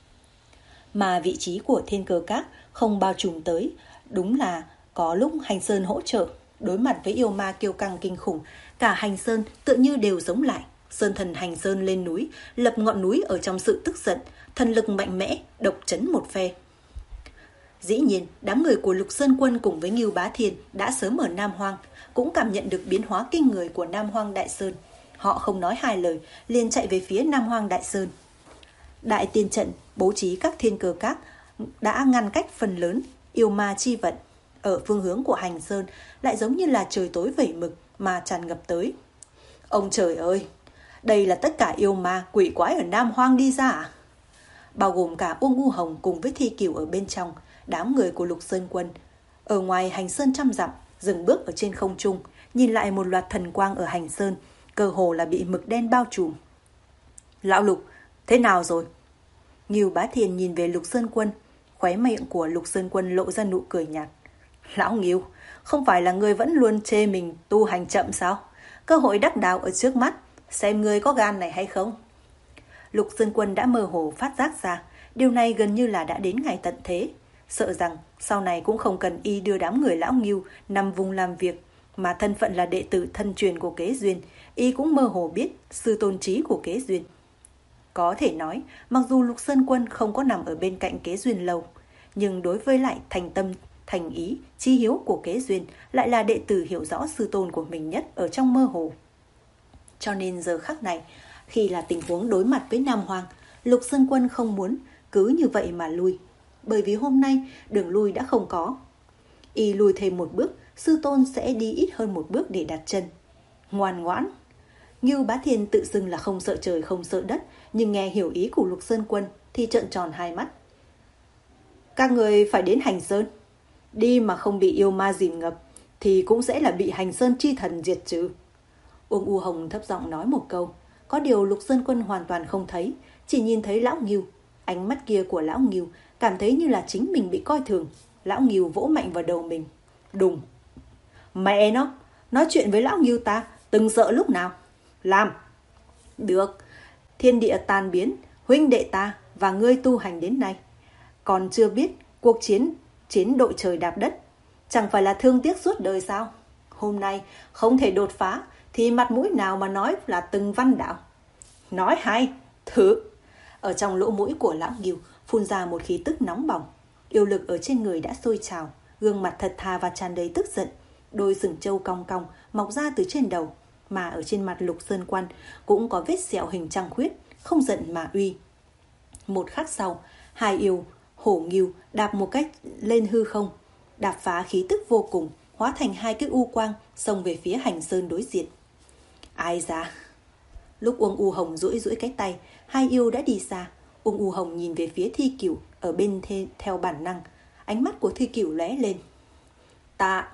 Mà vị trí của Thiên Cơ Các không bao trùm tới, đúng là có lúc Hành Sơn hỗ trợ. Đối mặt với yêu ma kiêu căng kinh khủng, cả Hành Sơn tự như đều sống lại. Sơn thần Hành Sơn lên núi, lập ngọn núi ở trong sự tức giận, thần lực mạnh mẽ, độc chấn một phe. Dĩ nhiên, đám người của Lục Sơn Quân cùng với Ngưu Bá Thiên đã sớm ở Nam Hoang, cũng cảm nhận được biến hóa kinh người của Nam Hoang Đại Sơn. Họ không nói hai lời, liền chạy về phía Nam Hoang Đại Sơn. Đại tiên trận bố trí các Thiên Cơ Các đã ngăn cách phần lớn yêu ma chi vận. Ở phương hướng của Hành Sơn lại giống như là trời tối vẩy mực mà tràn ngập tới. Ông trời ơi, đây là tất cả yêu ma quỷ quái ở Nam Hoang đi ra à? Bao gồm cả Uông U Hồng cùng với Thi Cửu ở bên trong, đám người của Lục Sơn Quân. Ở ngoài hành sơn trăm dặm, dừng bước ở trên không trung, nhìn lại một loạt thần quang ở hành sơn, cơ hồ là bị mực đen bao trùm. Lão Lục, thế nào rồi? Ngưu Bá Thiên nhìn về Lục Sơn Quân, khóe miệng của Lục Sơn Quân lộ ra nụ cười nhạt. Lão Ngưu, không phải là ngươi vẫn luôn chê mình tu hành chậm sao? Cơ hội đắc đạo ở trước mắt, xem ngươi có gan này hay không? Lục Sơn Quân đã mơ hồ phát giác ra, điều này gần như là đã đến ngày tận thế. Sợ rằng sau này cũng không cần y đưa đám người Lão Ngưu nằm vùng làm việc, mà thân phận là đệ tử thân truyền của Kế Duyên, y cũng mơ hồ biết sư tôn trí của Kế Duyên. Có thể nói, mặc dù Lục Sơn Quân không có nằm ở bên cạnh Kế Duyên lâu, nhưng đối với lại thành tâm, thành ý, chí hiếu của Kế Duyên lại là đệ tử hiểu rõ sư tôn của mình nhất ở trong mơ hồ. Cho nên giờ khắc này, khi là tình huống đối mặt với Nam Hoang, Lục Sơn Quân không muốn cứ như vậy mà lui, bởi vì hôm nay đường lui đã không có. Y lùi thêm một bước, sư tôn sẽ đi ít hơn một bước để đặt chân. Ngoan ngoãn. Ngưu Bá Thiên tự xưng là không sợ trời không sợ đất, nhưng nghe hiểu ý của Lục Sơn Quân thì trợn tròn hai mắt. Các người phải đến Hành Sơn, đi mà không bị yêu ma dìm ngập thì cũng sẽ là bị Hành Sơn chi thần diệt trừ. Uông U Hồng thấp giọng nói một câu, có điều Lục Sơn Quân hoàn toàn không thấy, chỉ nhìn thấy Lão Ngưu. Ánh mắt kia của Lão Ngưu cảm thấy như là chính mình bị coi thường. Lão Ngưu vỗ mạnh vào đầu mình. Đùng. Mẹ nó, nói chuyện với Lão Ngưu ta, từng sợ lúc nào. Làm. Được. Thiên địa tan biến, huynh đệ ta và ngươi tu hành đến nay, còn chưa biết cuộc chiến chiến đội trời đạp đất chẳng phải là thương tiếc suốt đời sao? Hôm nay không thể đột phá thì mặt mũi nào mà nói là từng văn đạo. Nói hay, thử. Ở trong lỗ mũi của Lão Ngưu phun ra một khí tức nóng bỏng, yêu lực ở trên người đã sôi trào, gương mặt thật thà và tràn đầy tức giận, đôi sừng trâu cong cong mọc ra từ trên đầu, mà ở trên mặt Lục Sơn Quân cũng có vết sẹo hình trăng khuyết, không giận mà uy. Một khắc sau, hai yêu hổ Ngưu đạp một cách lên hư không, đạp phá khí tức vô cùng, hóa thành hai cái u quang xông về phía Hành Sơn đối diện. Ai ra? Lúc Uông U Hồng duỗi duỗi cái tay, hai yêu đã đi xa. Uông U Hồng nhìn về phía Thi Cửu ở bên thê, theo bản năng. Ánh mắt của Thi Cửu lóe lên. Ta,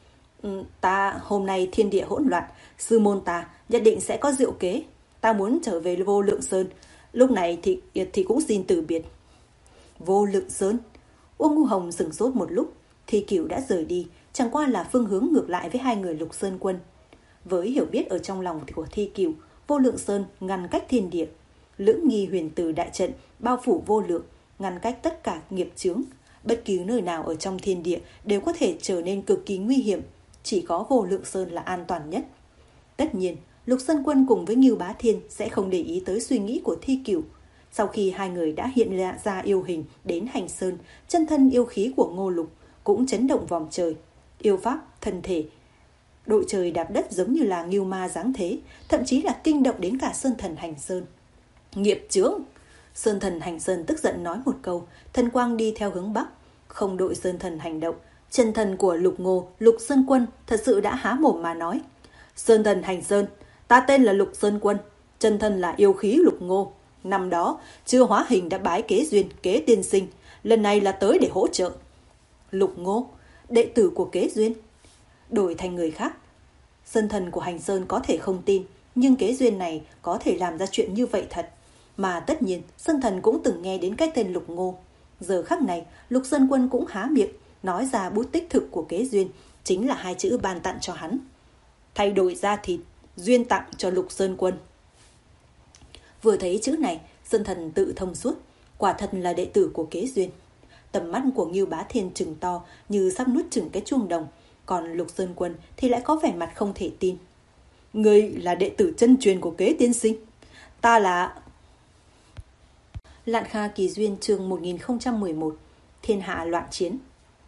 ta hôm nay thiên địa hỗn loạn, sư môn ta nhất định sẽ có diệu kế. Ta muốn trở về Vô Lượng Sơn, lúc này thì thì cũng xin từ biệt. Vô Lượng Sơn? Uông U Hồng sửng sốt một lúc. Thi Cửu đã rời đi, chẳng qua là phương hướng ngược lại với hai người Lục Sơn Quân. Với hiểu biết ở trong lòng của Thi Cửu, Vô Lượng Sơn ngăn cách thiên địa, lưỡng nghi huyền từ đại trận bao phủ vô lượng, ngăn cách tất cả nghiệp chướng. Bất kỳ nơi nào ở trong thiên địa đều có thể trở nên cực kỳ nguy hiểm, chỉ có Vô Lượng Sơn là an toàn nhất. Tất nhiên, Lục Sơn Quân cùng với Ngưu Bá Thiên sẽ không để ý tới suy nghĩ của Thi Cửu. Sau khi hai người đã hiện ra yêu hình đến Hành Sơn, chân thân yêu khí của Ngô Lục cũng chấn động vòng trời. Yêu pháp, thân thể, đội trời đạp đất giống như là ngưu ma giáng thế, thậm chí là kinh động đến cả Sơn Thần Hành Sơn. Nghiệp chướng! Sơn Thần Hành Sơn tức giận nói một câu, thần quang đi theo hướng Bắc, không đội Sơn Thần hành động. Chân thần của Lục Ngô, Lục Sơn Quân thật sự đã há mồm mà nói. Sơn Thần Hành Sơn, ta tên là Lục Sơn Quân, chân thân là yêu khí Lục Ngô. Năm đó, chưa hóa hình đã bái Kế Duyên, Kế Tiên Sinh, lần này là tới để hỗ trợ. Lục Ngô, đệ tử của Kế Duyên. Đổi thành người khác, Sơn Thần của Hành Sơn có thể không tin, nhưng Kế Duyên này có thể làm ra chuyện như vậy thật. Mà tất nhiên, Sơn Thần cũng từng nghe đến cái tên Lục Ngô. Giờ khắc này, Lục Sơn Quân cũng há miệng, nói ra bút tích thực của Kế Duyên, chính là hai chữ ban tặng cho hắn. Thay đổi da thịt, duyên tặng cho Lục Sơn Quân. Vừa thấy chữ này, Sơn Thần tự thông suốt, quả thật là đệ tử của Kế Duyên. Tầm mắt của Ngưu Bá Thiên trừng to như sắp nuốt chửng cái chuông đồng, còn Lục Sơn Quân thì lại có vẻ mặt không thể tin. Ngươi là đệ tử chân truyền của Kế Tiên Sinh? Ta là... Lạn Kha Kỳ Duyên chương một nghìn không trăm mười một. Thiên hạ loạn chiến.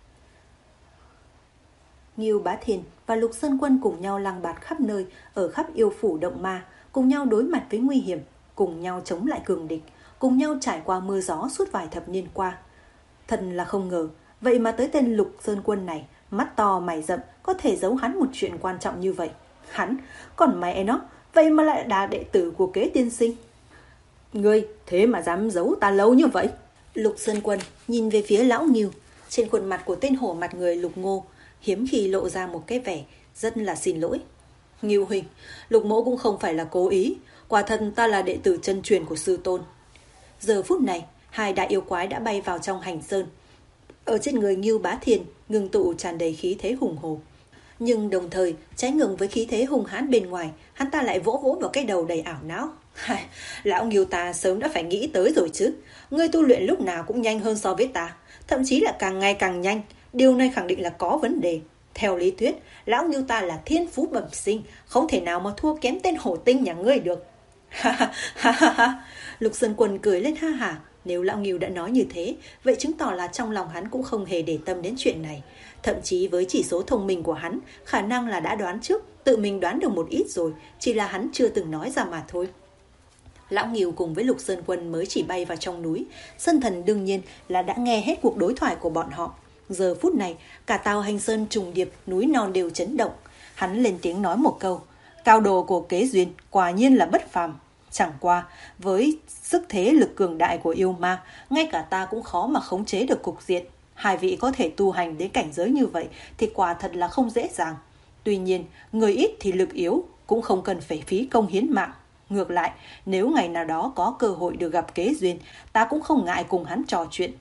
Ngưu Bá Thiên và Lục Sơn Quân cùng nhau lang bạt khắp nơi, ở khắp yêu phủ động ma, cùng nhau đối mặt với nguy hiểm, cùng nhau chống lại cường địch, cùng nhau trải qua mưa gió suốt vài thập niên qua. Thật là không ngờ, vậy mà tới tên Lục Sơn Quân này, mắt to mày rậm, có thể giấu hắn một chuyện quan trọng như vậy. Hắn, còn mẹ nó, vậy mà lại là đệ tử của Kế tiên sinh. Ngươi thế mà dám giấu ta lâu như vậy? Lục Sơn Quân nhìn về phía lão Ngưu. Trên khuôn mặt của tên hổ mặt người Lục Ngô hiếm khi lộ ra một cái vẻ rất là xin lỗi. Ngưu huynh, Lục mỗ cũng không phải là cố ý, quả thật ta là đệ tử chân truyền của sư tôn. Giờ phút này, hai đại yêu quái đã bay vào trong hành sơn. Ở trên người Ngưu Bá Thiên ngưng tụ tràn đầy khí thế hùng hồ. Nhưng đồng thời, trái ngược với khí thế hung hãn bên ngoài, hắn ta lại vỗ vỗ vào cái đầu đầy ảo não. Lão Ngưu ta sớm đã phải nghĩ tới rồi chứ. Ngươi tu luyện lúc nào cũng nhanh hơn so với ta, thậm chí là càng ngày càng nhanh. Điều này khẳng định là có vấn đề. Theo lý thuyết, lão Ngưu ta là thiên phú bẩm sinh, không thể nào mà thua kém tên hổ tinh nhà ngươi được. Ha ha ha ha. Lục Sơn Quân cười lên ha hả. Nếu lão Ngưu đã nói như thế, vậy chứng tỏ là trong lòng hắn cũng không hề để tâm đến chuyện này. Thậm chí với chỉ số thông minh của hắn, khả năng là đã đoán trước, tự mình đoán được một ít rồi, chỉ là hắn chưa từng nói ra mà thôi. Lão Ngưu cùng với Lục Sơn Quân mới chỉ bay vào trong núi. Sơn Thần đương nhiên là đã nghe hết cuộc đối thoại của bọn họ. Giờ phút này, cả Tào Hành Sơn trùng điệp, núi non đều chấn động. Hắn lên tiếng nói một câu: cao độ của Kế Duyên quả nhiên là bất phàm. Chẳng qua, với sức thế lực cường đại của yêu ma, ngay cả ta cũng khó mà khống chế được cục diện. Hai vị có thể tu hành đến cảnh giới như vậy thì quả thật là không dễ dàng. Tuy nhiên, người ít thì lực yếu, cũng không cần phải phí công hiến mạng. Ngược lại, nếu ngày nào đó có cơ hội được gặp Kế Duyên, ta cũng không ngại cùng hắn trò chuyện.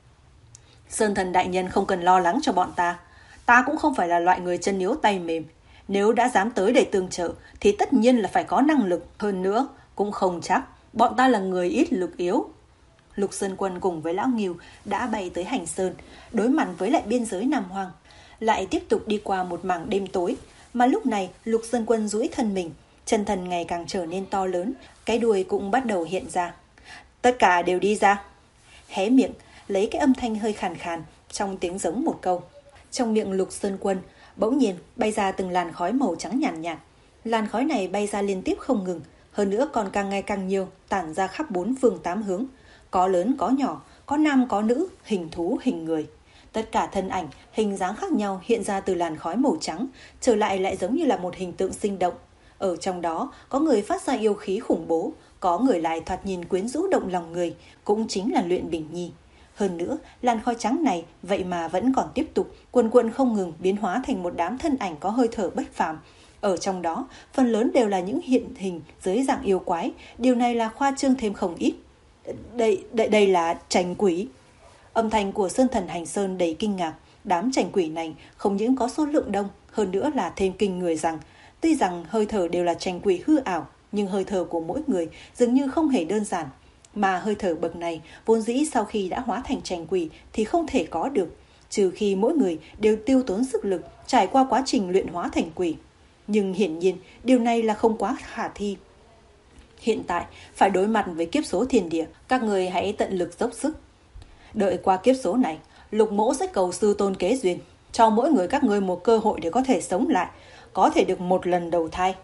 Sơn Thần đại nhân không cần lo lắng cho bọn ta. Ta cũng không phải là loại người chân yếu tay mềm. Nếu đã dám tới để tương trợ thì tất nhiên là phải có năng lực. Hơn nữa, cũng không chắc bọn ta là người ít lực yếu. Lục Sơn Quân cùng với lão Ngưu đã bay tới Hành Sơn, đối mặt với lại biên giới Nam Hoang, lại tiếp tục đi qua một mảng đêm tối. Mà lúc này Lục Sơn Quân duỗi thân mình, chân thần ngày càng trở nên to lớn, cái đuôi cũng bắt đầu hiện ra. Tất cả đều đi ra. Hé miệng, lấy cái âm thanh hơi khàn khàn trong tiếng giống một câu. Trong miệng Lục Sơn Quân bỗng nhiên bay ra từng làn khói màu trắng nhàn nhạt, nhạt. Làn khói này bay ra liên tiếp không ngừng, hơn nữa còn càng ngày càng nhiều, tản ra khắp bốn phương tám hướng. Có lớn có nhỏ, có nam có nữ, hình thú hình người. Tất cả thân ảnh, hình dáng khác nhau hiện ra từ làn khói màu trắng, trở lại lại giống như là một hình tượng sinh động. Ở trong đó, có người phát ra yêu khí khủng bố, có người lại thoạt nhìn quyến rũ động lòng người, cũng chính là Luyện Bình Nhi. Hơn nữa, làn khói trắng này vậy mà vẫn còn tiếp tục, quần quần không ngừng biến hóa thành một đám thân ảnh có hơi thở bất phàm. Ở trong đó, phần lớn đều là những hiện hình dưới dạng yêu quái, điều này là khoa trương thêm không ít. Đây, đây, đây là trành quỷ. Âm thanh của Sơn Thần Hành Sơn đầy kinh ngạc. Đám trành quỷ này không những có số lượng đông, hơn nữa là thêm kinh người rằng, tuy rằng hơi thở đều là trành quỷ hư ảo, nhưng hơi thở của mỗi người dường như không hề đơn giản. Mà hơi thở bậc này vốn dĩ sau khi đã hóa thành trành quỷ thì không thể có được, trừ khi mỗi người đều tiêu tốn sức lực trải qua quá trình luyện hóa thành quỷ. Nhưng hiển nhiên điều này là không quá khả thi. Hiện tại phải đối mặt với kiếp số thiên địa, các người hãy tận lực dốc sức. Đợi qua kiếp số này, Lục mỗ sẽ cầu sư tôn Kế Duyên, cho mỗi người các ngươi một cơ hội để có thể sống lại, có thể được một lần đầu thai.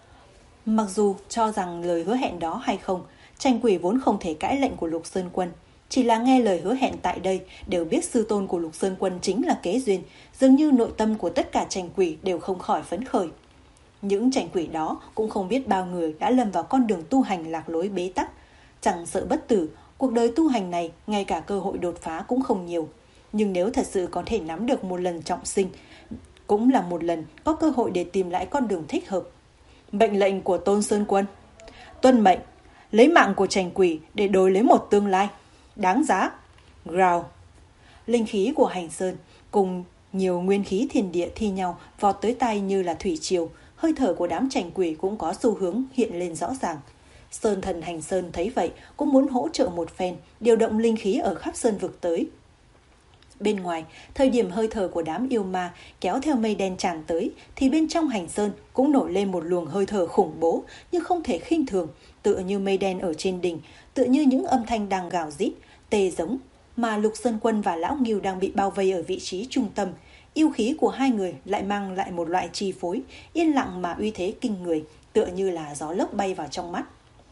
Mặc dù cho rằng lời hứa hẹn đó hay không, trành quỷ vốn không thể cãi lệnh của Lục Sơn Quân. Chỉ là nghe lời hứa hẹn tại đây đều biết sư tôn của Lục Sơn Quân chính là Kế Duyên, dường như nội tâm của tất cả trành quỷ đều không khỏi phấn khởi. Những trành quỷ đó cũng không biết bao người đã lâm vào con đường tu hành lạc lối bế tắc. Chẳng sợ bất tử, cuộc đời tu hành này ngay cả cơ hội đột phá cũng không nhiều. Nhưng nếu thật sự có thể nắm được một lần trọng sinh, cũng là một lần có cơ hội để tìm lại con đường thích hợp. Mệnh lệnh của Tôn Sơn Quân: tuân mệnh, lấy mạng của trành quỷ để đổi lấy một tương lai đáng giá. Growl. Linh khí của Hành Sơn cùng nhiều nguyên khí thiên địa thi nhau vọt tới tay như là thủy triều. Hơi thở của đám trành quỷ cũng có xu hướng hiện lên rõ ràng. Sơn Thần Hành Sơn thấy vậy cũng muốn hỗ trợ một phen, điều động linh khí ở khắp sơn vực tới. Bên ngoài, thời điểm hơi thở của đám yêu ma kéo theo mây đen tràn tới, thì bên trong Hành Sơn cũng nổi lên một luồng hơi thở khủng bố nhưng không thể khinh thường, tựa như mây đen ở trên đỉnh, tựa như những âm thanh đang gào rít, tê giống. Mà Lục Sơn Quân và Lão Ngưu đang bị bao vây ở vị trí trung tâm. Yêu khí của hai người lại mang lại một loại chi phối, yên lặng mà uy thế kinh người, tựa như là gió lốc bay vào trong mắt.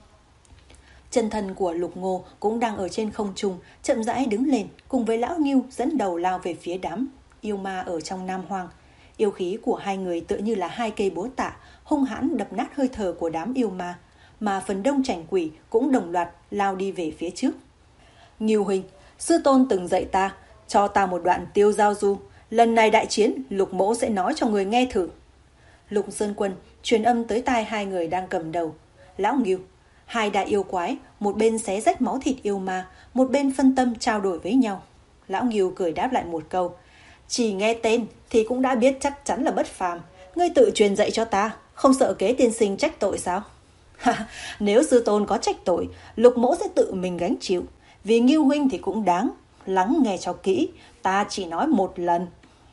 Chân thân của Lục Ngô cũng đang ở trên không trung, chậm rãi đứng lên, cùng với Lão Ngưu dẫn đầu lao về phía đám yêu ma ở trong Nam Hoang. Yêu khí của hai người tựa như là hai cây búa tạ, hung hãn đập nát hơi thở của đám yêu ma, mà phần đông chảnh quỷ cũng đồng loạt lao đi về phía trước. Ngưu huynh, sư tôn từng dạy ta, cho ta một đoạn tiêu giao du. Lần này đại chiến, Lục mỗ sẽ nói cho người nghe thử. Lục Sơn Quân truyền âm tới tai hai người đang cầm đầu. Lão Ngưu, hai đại yêu quái, một bên xé rách máu thịt yêu ma, một bên phân tâm trao đổi với nhau. Lão Ngưu cười đáp lại một câu. Chỉ nghe tên thì cũng đã biết chắc chắn là bất phàm. Ngươi tự truyền dạy cho ta, không sợ kế tiên sinh trách tội sao? Nếu sư tôn có trách tội, Lục mỗ sẽ tự mình gánh chịu. Vì Ngưu huynh thì cũng đáng. Lắng nghe cho kỹ, ta chỉ nói một lần.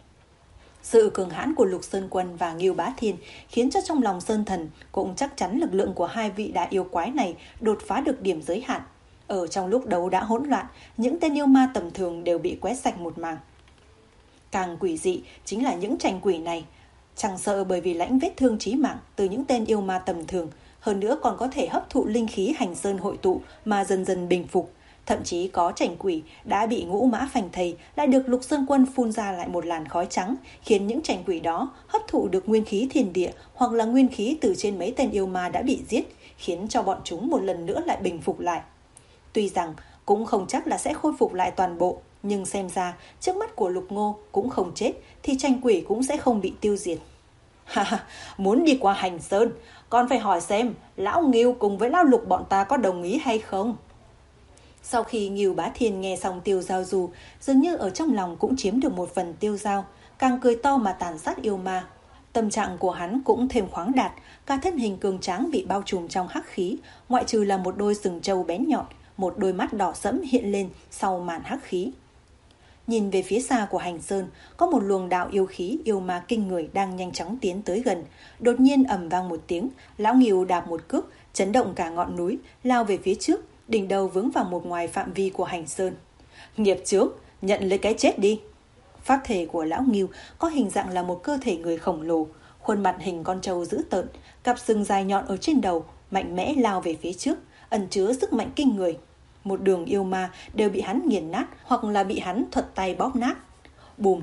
Sự cường hãn của Lục Sơn Quân và Ngưu Bá Thiên khiến cho trong lòng Sơn Thần cũng chắc chắn lực lượng của hai vị đại yêu quái này đột phá được điểm giới hạn. Ở trong lúc đấu đã hỗn loạn, những tên yêu ma tầm thường đều bị quét sạch một mảng. Càng quỷ dị chính là những trành quỷ này, chẳng sợ bởi vì lãnh vết thương chí mạng từ những tên yêu ma tầm thường, hơn nữa còn có thể hấp thụ linh khí hành sơn hội tụ mà dần dần bình phục. Thậm chí có trành quỷ đã bị ngũ mã phành thây, lại được Lục Sơn Quân phun ra lại một làn khói trắng, khiến những trành quỷ đó hấp thụ được nguyên khí thiên địa hoặc là nguyên khí từ trên mấy tên yêu ma đã bị giết, khiến cho bọn chúng một lần nữa lại bình phục lại. Tuy rằng cũng không chắc là sẽ khôi phục lại toàn bộ, nhưng xem ra trước mắt của Lục Ngô cũng không chết thì trành quỷ cũng sẽ không bị tiêu diệt. Ha, muốn đi qua hành sơn, còn phải hỏi xem lão Ngưu cùng với lão Lục bọn ta có đồng ý hay không. Sau khi Ngưu Bá Thiên nghe xong tiêu giao du, dường như ở trong lòng cũng chiếm được một phần tiêu giao, càng cười to mà tàn sát yêu ma. Tâm trạng của hắn cũng thêm khoáng đạt, cả thân hình cường tráng bị bao trùm trong hắc khí, ngoại trừ là một đôi sừng trâu bén nhọn, một đôi mắt đỏ sẫm hiện lên sau màn hắc khí. Nhìn về phía xa của hành sơn, có một luồng đạo yêu khí yêu ma kinh người đang nhanh chóng tiến tới gần. Đột nhiên ầm vang một tiếng, lão Ngưu đạp một cước, chấn động cả ngọn núi, lao về phía trước, đỉnh đầu vướng vào một ngoài phạm vi của hành sơn. Nghiệp chướng, nhận lấy cái chết đi. Pháp thể của lão Ngưu có hình dạng là một cơ thể người khổng lồ, khuôn mặt hình con trâu dữ tợn, cặp sừng dài nhọn ở trên đầu, mạnh mẽ lao về phía trước, ẩn chứa sức mạnh kinh người. Một đường yêu ma đều bị hắn nghiền nát hoặc là bị hắn thuật tay bóp nát. Bùm!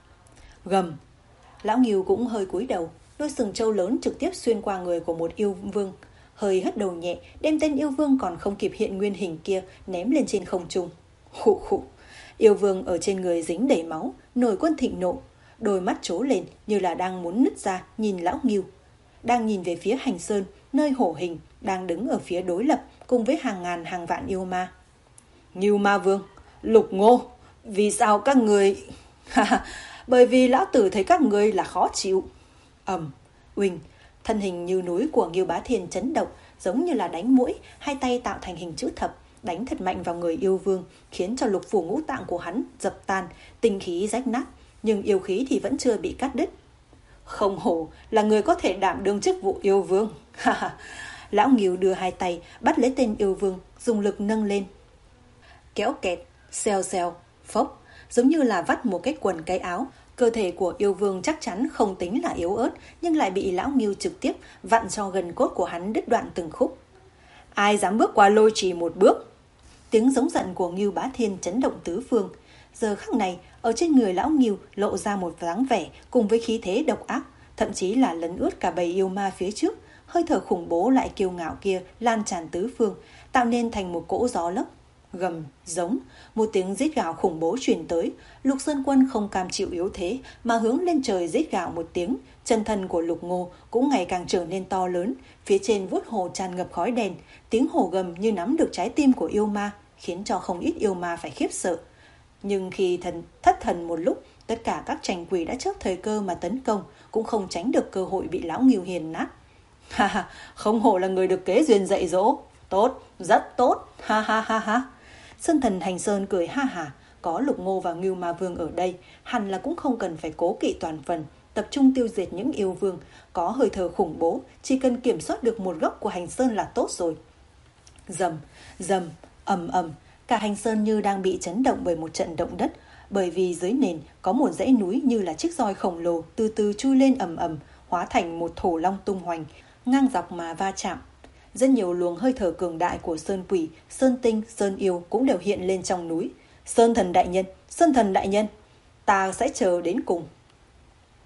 Gầm! Lão Ngưu cũng hơi cúi đầu, đôi sừng trâu lớn trực tiếp xuyên qua người của một yêu vương. Hơi hất đầu nhẹ, đem tên yêu vương còn không kịp hiện nguyên hình kia ném lên trên không trung. Khụ khụ! Yêu vương ở trên người dính đầy máu, nổi cơn thịnh nộ, đôi mắt trố lên như là đang muốn nứt ra nhìn lão Ngưu. Đang nhìn về phía hành sơn, nơi hổ hình đang đứng ở phía đối lập cùng với hàng ngàn hàng vạn yêu ma. Ngưu Ma Vương, Lục Ngô, vì sao các người... Bởi vì lão tử thấy các người là khó chịu. Ầm, uỳnh, thân hình như núi của Ngưu Bá Thiên chấn động, giống như là đánh muỗi, hai tay tạo thành hình chữ thập, đánh thật mạnh vào người yêu vương, khiến cho lục phủ ngũ tạng của hắn dập tan, tinh khí rách nát, nhưng yêu khí thì vẫn chưa bị cắt đứt. Không hổ là người có thể đảm đương chức vụ yêu vương. Lão Ngưu đưa hai tay bắt lấy tên yêu vương, dùng lực nâng lên. Kéo kẹt, xèo xèo, phốc, giống như là vắt một cái quần cái áo. Cơ thể của yêu vương chắc chắn không tính là yếu ớt, nhưng lại bị lão Ngưu trực tiếp vặn cho gần cốt của hắn đứt đoạn từng khúc. Ai dám bước qua lôi trì một bước? Tiếng giống giận của Ngưu Bá Thiên chấn động tứ phương. Giờ khắc này, ở trên người lão Ngưu lộ ra một dáng vẻ cùng với khí thế độc ác, thậm chí là lấn ướt cả bầy yêu ma phía trước. Hơi thở khủng bố lại kiêu ngạo kia lan tràn tứ phương, tạo nên thành một cỗ gió lốc. Gầm, giống, một tiếng rít gào khủng bố truyền tới. Lục Sơn Quân không cam chịu yếu thế mà hướng lên trời rít gào một tiếng. Chân thân của Lục Ngô cũng ngày càng trở nên to lớn, phía trên vuốt hồ tràn ngập khói đèn, tiếng hổ gầm như nắm được trái tim của yêu ma, khiến cho không ít yêu ma phải khiếp sợ. Nhưng khi thần thất thần một lúc, tất cả các trành quỷ đã chớp thời cơ mà tấn công, cũng không tránh được cơ hội bị lão Ngưu hiền nát. Ha ha, không hổ là người được kế duyên dạy dỗ. Tốt, rất tốt, ha ha ha ha. Sơn Thần Hành Sơn cười ha hả, có Lục Ngô và Ngưu Ma Vương ở đây, hẳn là cũng không cần phải cố kỵ toàn phần, tập trung tiêu diệt những yêu vương, có hơi thở khủng bố, chỉ cần kiểm soát được một góc của Hành Sơn là tốt rồi. Rầm, rầm, ầm ầm, cả Hành Sơn như đang bị chấn động bởi một trận động đất, bởi vì dưới nền có một dãy núi như là chiếc roi khổng lồ từ từ chui lên ầm ầm, hóa thành một thổ long tung hoành, ngang dọc mà va chạm. Rất nhiều luồng hơi thở cường đại của Sơn Quỷ, Sơn Tinh, Sơn Yêu cũng đều hiện lên trong núi. Sơn Thần đại nhân, Sơn Thần đại nhân, ta sẽ chờ đến cùng.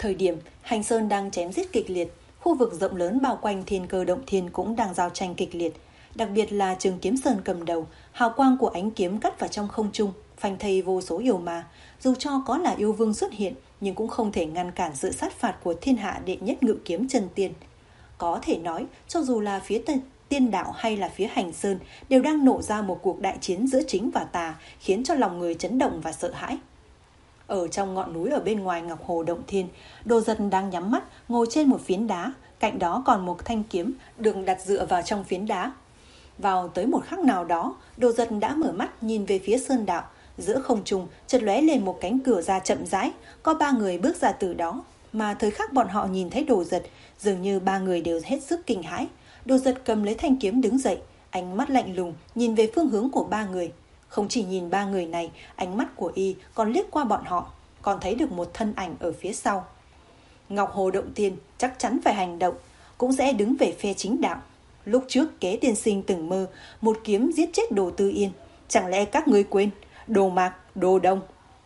Thời điểm Hành Sơn đang chém giết kịch liệt, khu vực rộng lớn bao quanh Thiên Cơ Động Thiên cũng đang giao tranh kịch liệt. Đặc biệt là Trường Kiếm Sơn cầm đầu, hào quang của ánh kiếm cắt vào trong không trung, phanh thây vô số yêu ma. Dù cho có là yêu vương xuất hiện, nhưng cũng không thể ngăn cản sự sát phạt của thiên hạ đệ nhất ngự kiếm chân tiên. Có thể nói, cho dù là phía tiên đạo hay là phía Hành Sơn, đều đang nổ ra một cuộc đại chiến giữa chính và tà, khiến cho lòng người chấn động và sợ hãi. Ở trong ngọn núi ở bên ngoài Ngọc Hồ Động Thiên, Đồ Giật đang nhắm mắt ngồi trên một phiến đá, cạnh đó còn một thanh kiếm được đặt dựa vào trong phiến đá. Vào tới một khắc nào đó, Đồ Giật đã mở mắt nhìn về phía sơn đạo, giữa không trung chợt lóe lên một cánh cửa ra chậm rãi, có ba người bước ra từ đó, mà thời khắc bọn họ nhìn thấy Đồ Giật, dường như ba người đều hết sức kinh hãi. Đồ Giật cầm lấy thanh kiếm đứng dậy, ánh mắt lạnh lùng nhìn về phương hướng của ba người. Không chỉ nhìn ba người này, ánh mắt của y còn liếc qua bọn họ, còn thấy được một thân ảnh ở phía sau. Ngọc Hồ Động Thiên chắc chắn phải hành động, cũng sẽ đứng về phe chính đạo. Lúc trước Kế tiên sinh từng mơ một kiếm giết chết Đồ Tư Yên, chẳng lẽ các ngươi quên? Đồ Mạc, Đồ Đông.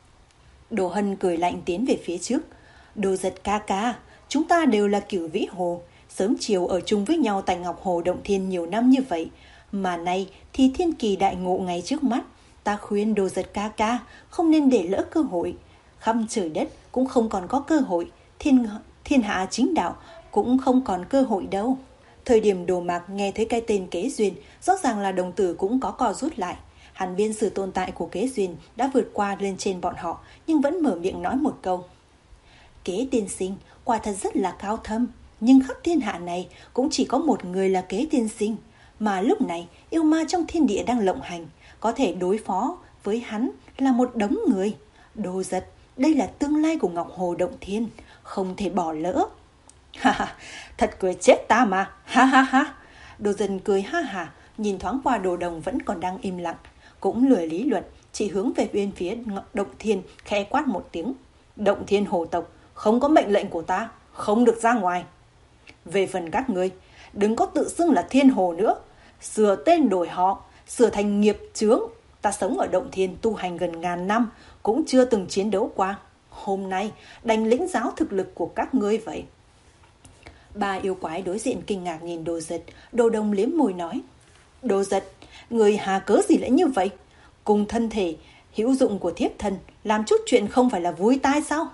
Đồ Hân cười lạnh tiến về phía trước. Đồ Giật ca ca, chúng ta đều là Cửu Vĩ Hồ, sớm chiều ở chung với nhau tại Ngọc Hồ Động Thiên nhiều năm như vậy, mà nay thì thiên kỳ đại ngộ ngay trước mắt. Ta khuyên Đồ Giật ca ca không nên để lỡ cơ hội. Khắp trời đất cũng không còn có cơ hội, thiên, thiên hạ chính đạo cũng không còn cơ hội đâu. Thời điểm Đồ Mạc nghe thấy cái tên Kế Duyên, rõ ràng là đồng tử cũng có co rút lại. Hắn biết sự tồn tại của Kế Duyên đã vượt qua lên trên bọn họ, nhưng vẫn mở miệng nói một câu. Kế tiên sinh quả thật rất là cao thâm, nhưng khắp thiên hạ này cũng chỉ có một người là Kế tiên sinh, mà lúc này yêu ma trong thiên địa đang lộng hành, có thể đối phó với hắn là một đống người. Đồ Giật, đây là tương lai của Ngọc Hồ Động Thiên, không thể bỏ lỡ. Ha ha, thật cười chết ta mà, ha ha ha. Đồ Giật cười ha ha, nhìn thoáng qua Đồ Đồng vẫn còn đang im lặng, cũng lười lý luận, chỉ hướng về bên phía Động Thiên khẽ quát một tiếng. Động Thiên hồ tộc, không có mệnh lệnh của ta, không được ra ngoài. Về phần các ngươi, đừng có tự xưng là Thiên Hồ nữa, sửa tên đổi họ, sửa thành nghiệp chướng. Ta sống ở Động Thiên tu hành gần ngàn năm, cũng chưa từng chiến đấu qua. Hôm nay đành lĩnh giáo thực lực của các ngươi vậy. Ba yêu quái đối diện kinh ngạc nhìn Đồ Giật. Đồ Đồng liếm môi nói. Đồ Giật, người hà cớ gì lại như vậy? Cùng thân thể hữu dụng của thiếp thân, làm chút chuyện không phải là vui tai sao?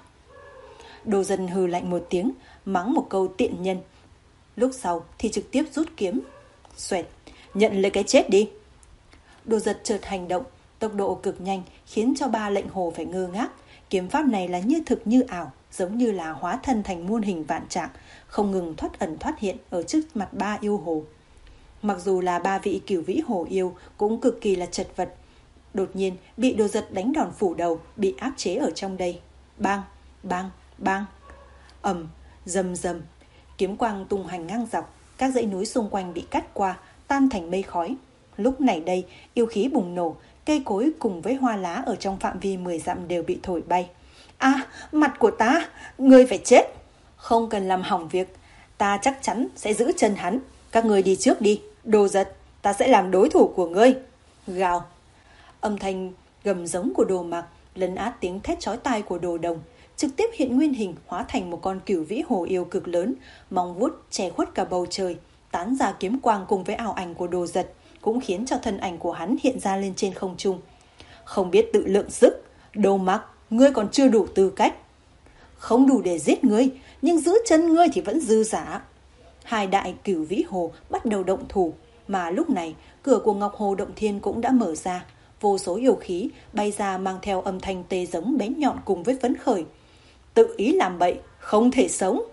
Đồ Giật hừ lạnh một tiếng, mắng một câu tiện nhân. Lúc sau thì trực tiếp rút kiếm. Xoẹt, nhận lấy cái chết đi. Đồ Giật chợt hành động, tốc độ cực nhanh khiến cho ba lệnh hồ phải ngơ ngác. Kiếm pháp này là như thực như ảo, giống như là hóa thân thành muôn hình vạn trạng, không ngừng thoát ẩn thoát hiện ở trước mặt ba yêu hồ. Mặc dù là ba vị Cửu Vĩ Hồ yêu cũng cực kỳ là chật vật. Đột nhiên bị Đồ Giật đánh đòn phủ đầu, bị áp chế ở trong đây. Bang, bang, bang. Ầm, rầm rầm. Kiếm quang tung hành ngang dọc, các dãy núi xung quanh bị cắt qua, tan thành mây khói. Lúc này đây, yêu khí bùng nổ, cây cối cùng với hoa lá ở trong phạm vi mười dặm đều bị thổi bay. À, mặt của ta, ngươi phải chết. Không cần làm hỏng việc, ta chắc chắn sẽ giữ chân hắn. Các ngươi đi trước đi, Đồ Giật, ta sẽ làm đối thủ của ngươi. Gào. Âm thanh gầm giống của Đồ Mạc lấn át tiếng thét chói tai của Đồ Đồng, trực tiếp hiện nguyên hình hóa thành một con Cửu Vĩ Hồ yêu cực lớn, móng vuốt che khuất cả bầu trời, tán ra kiếm quang cùng với ảo ảnh của Đồ Giật, cũng khiến cho thân ảnh của hắn hiện ra lên trên không trung. Không biết tự lượng sức, Đồ Mạc, ngươi còn chưa đủ tư cách. Không đủ để giết ngươi, nhưng giữ chân ngươi thì vẫn dư giả. Hai đại Cửu Vĩ Hồ bắt đầu động thủ, mà lúc này cửa của Ngọc Hồ Động Thiên cũng đã mở ra, vô số yêu khí bay ra mang theo âm thanh tê giống bén nhọn cùng với phấn khởi. Tự ý làm bậy, không thể sống.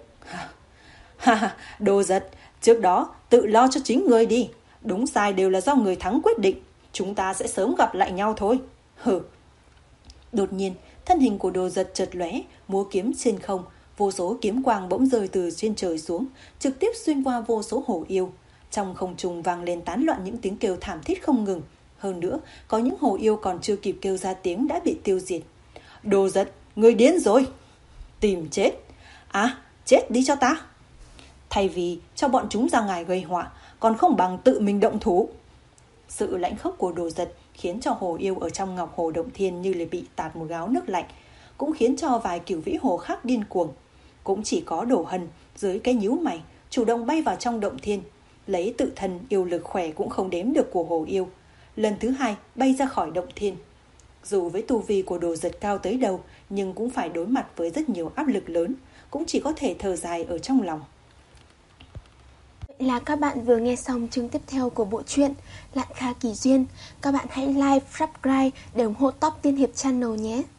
Ha ha, Đồ Giật, trước đó tự lo cho chính ngươi đi. Đúng sai đều là do người thắng quyết định. Chúng ta sẽ sớm gặp lại nhau thôi. Hừ. Đột nhiên, thân hình của Đồ Giật chợt lóe, múa kiếm trên không, vô số kiếm quang bỗng rơi từ trên trời xuống, trực tiếp xuyên qua vô số hổ yêu. Trong không trung vang lên tán loạn những tiếng kêu thảm thiết không ngừng. Hơn nữa, có những hổ yêu còn chưa kịp kêu ra tiếng đã bị tiêu diệt. Đồ Giật, ngươi điên rồi. Tìm chết. À, chết đi cho ta. Thay vì cho bọn chúng ra ngoài gây họa, còn không bằng tự mình động thủ. Sự lãnh khốc của Đồ Giật khiến cho hồ yêu ở trong Ngọc Hồ Động Thiên như là bị tạt một gáo nước lạnh, cũng khiến cho vài Cửu Vĩ Hồ khác điên cuồng. cũng chỉ có Đổ Hần dưới cái nhíu mày chủ động bay vào trong động thiên, lấy tự thân yêu lực khỏe cũng không đếm được của Hồ Yêu, lần thứ hai bay ra khỏi động thiên. Dù với tu vi của Đồ Giật cao tới đâu, nhưng cũng phải đối mặt với rất nhiều áp lực lớn, cũng chỉ có thể thở dài ở trong lòng. Vậy là các bạn vừa nghe xong chương tiếp theo của bộ truyện Lạn Kha Kỳ Duyên. Các bạn hãy like, subscribe để ủng hộ Top Tiên Hiệp Channel nhé.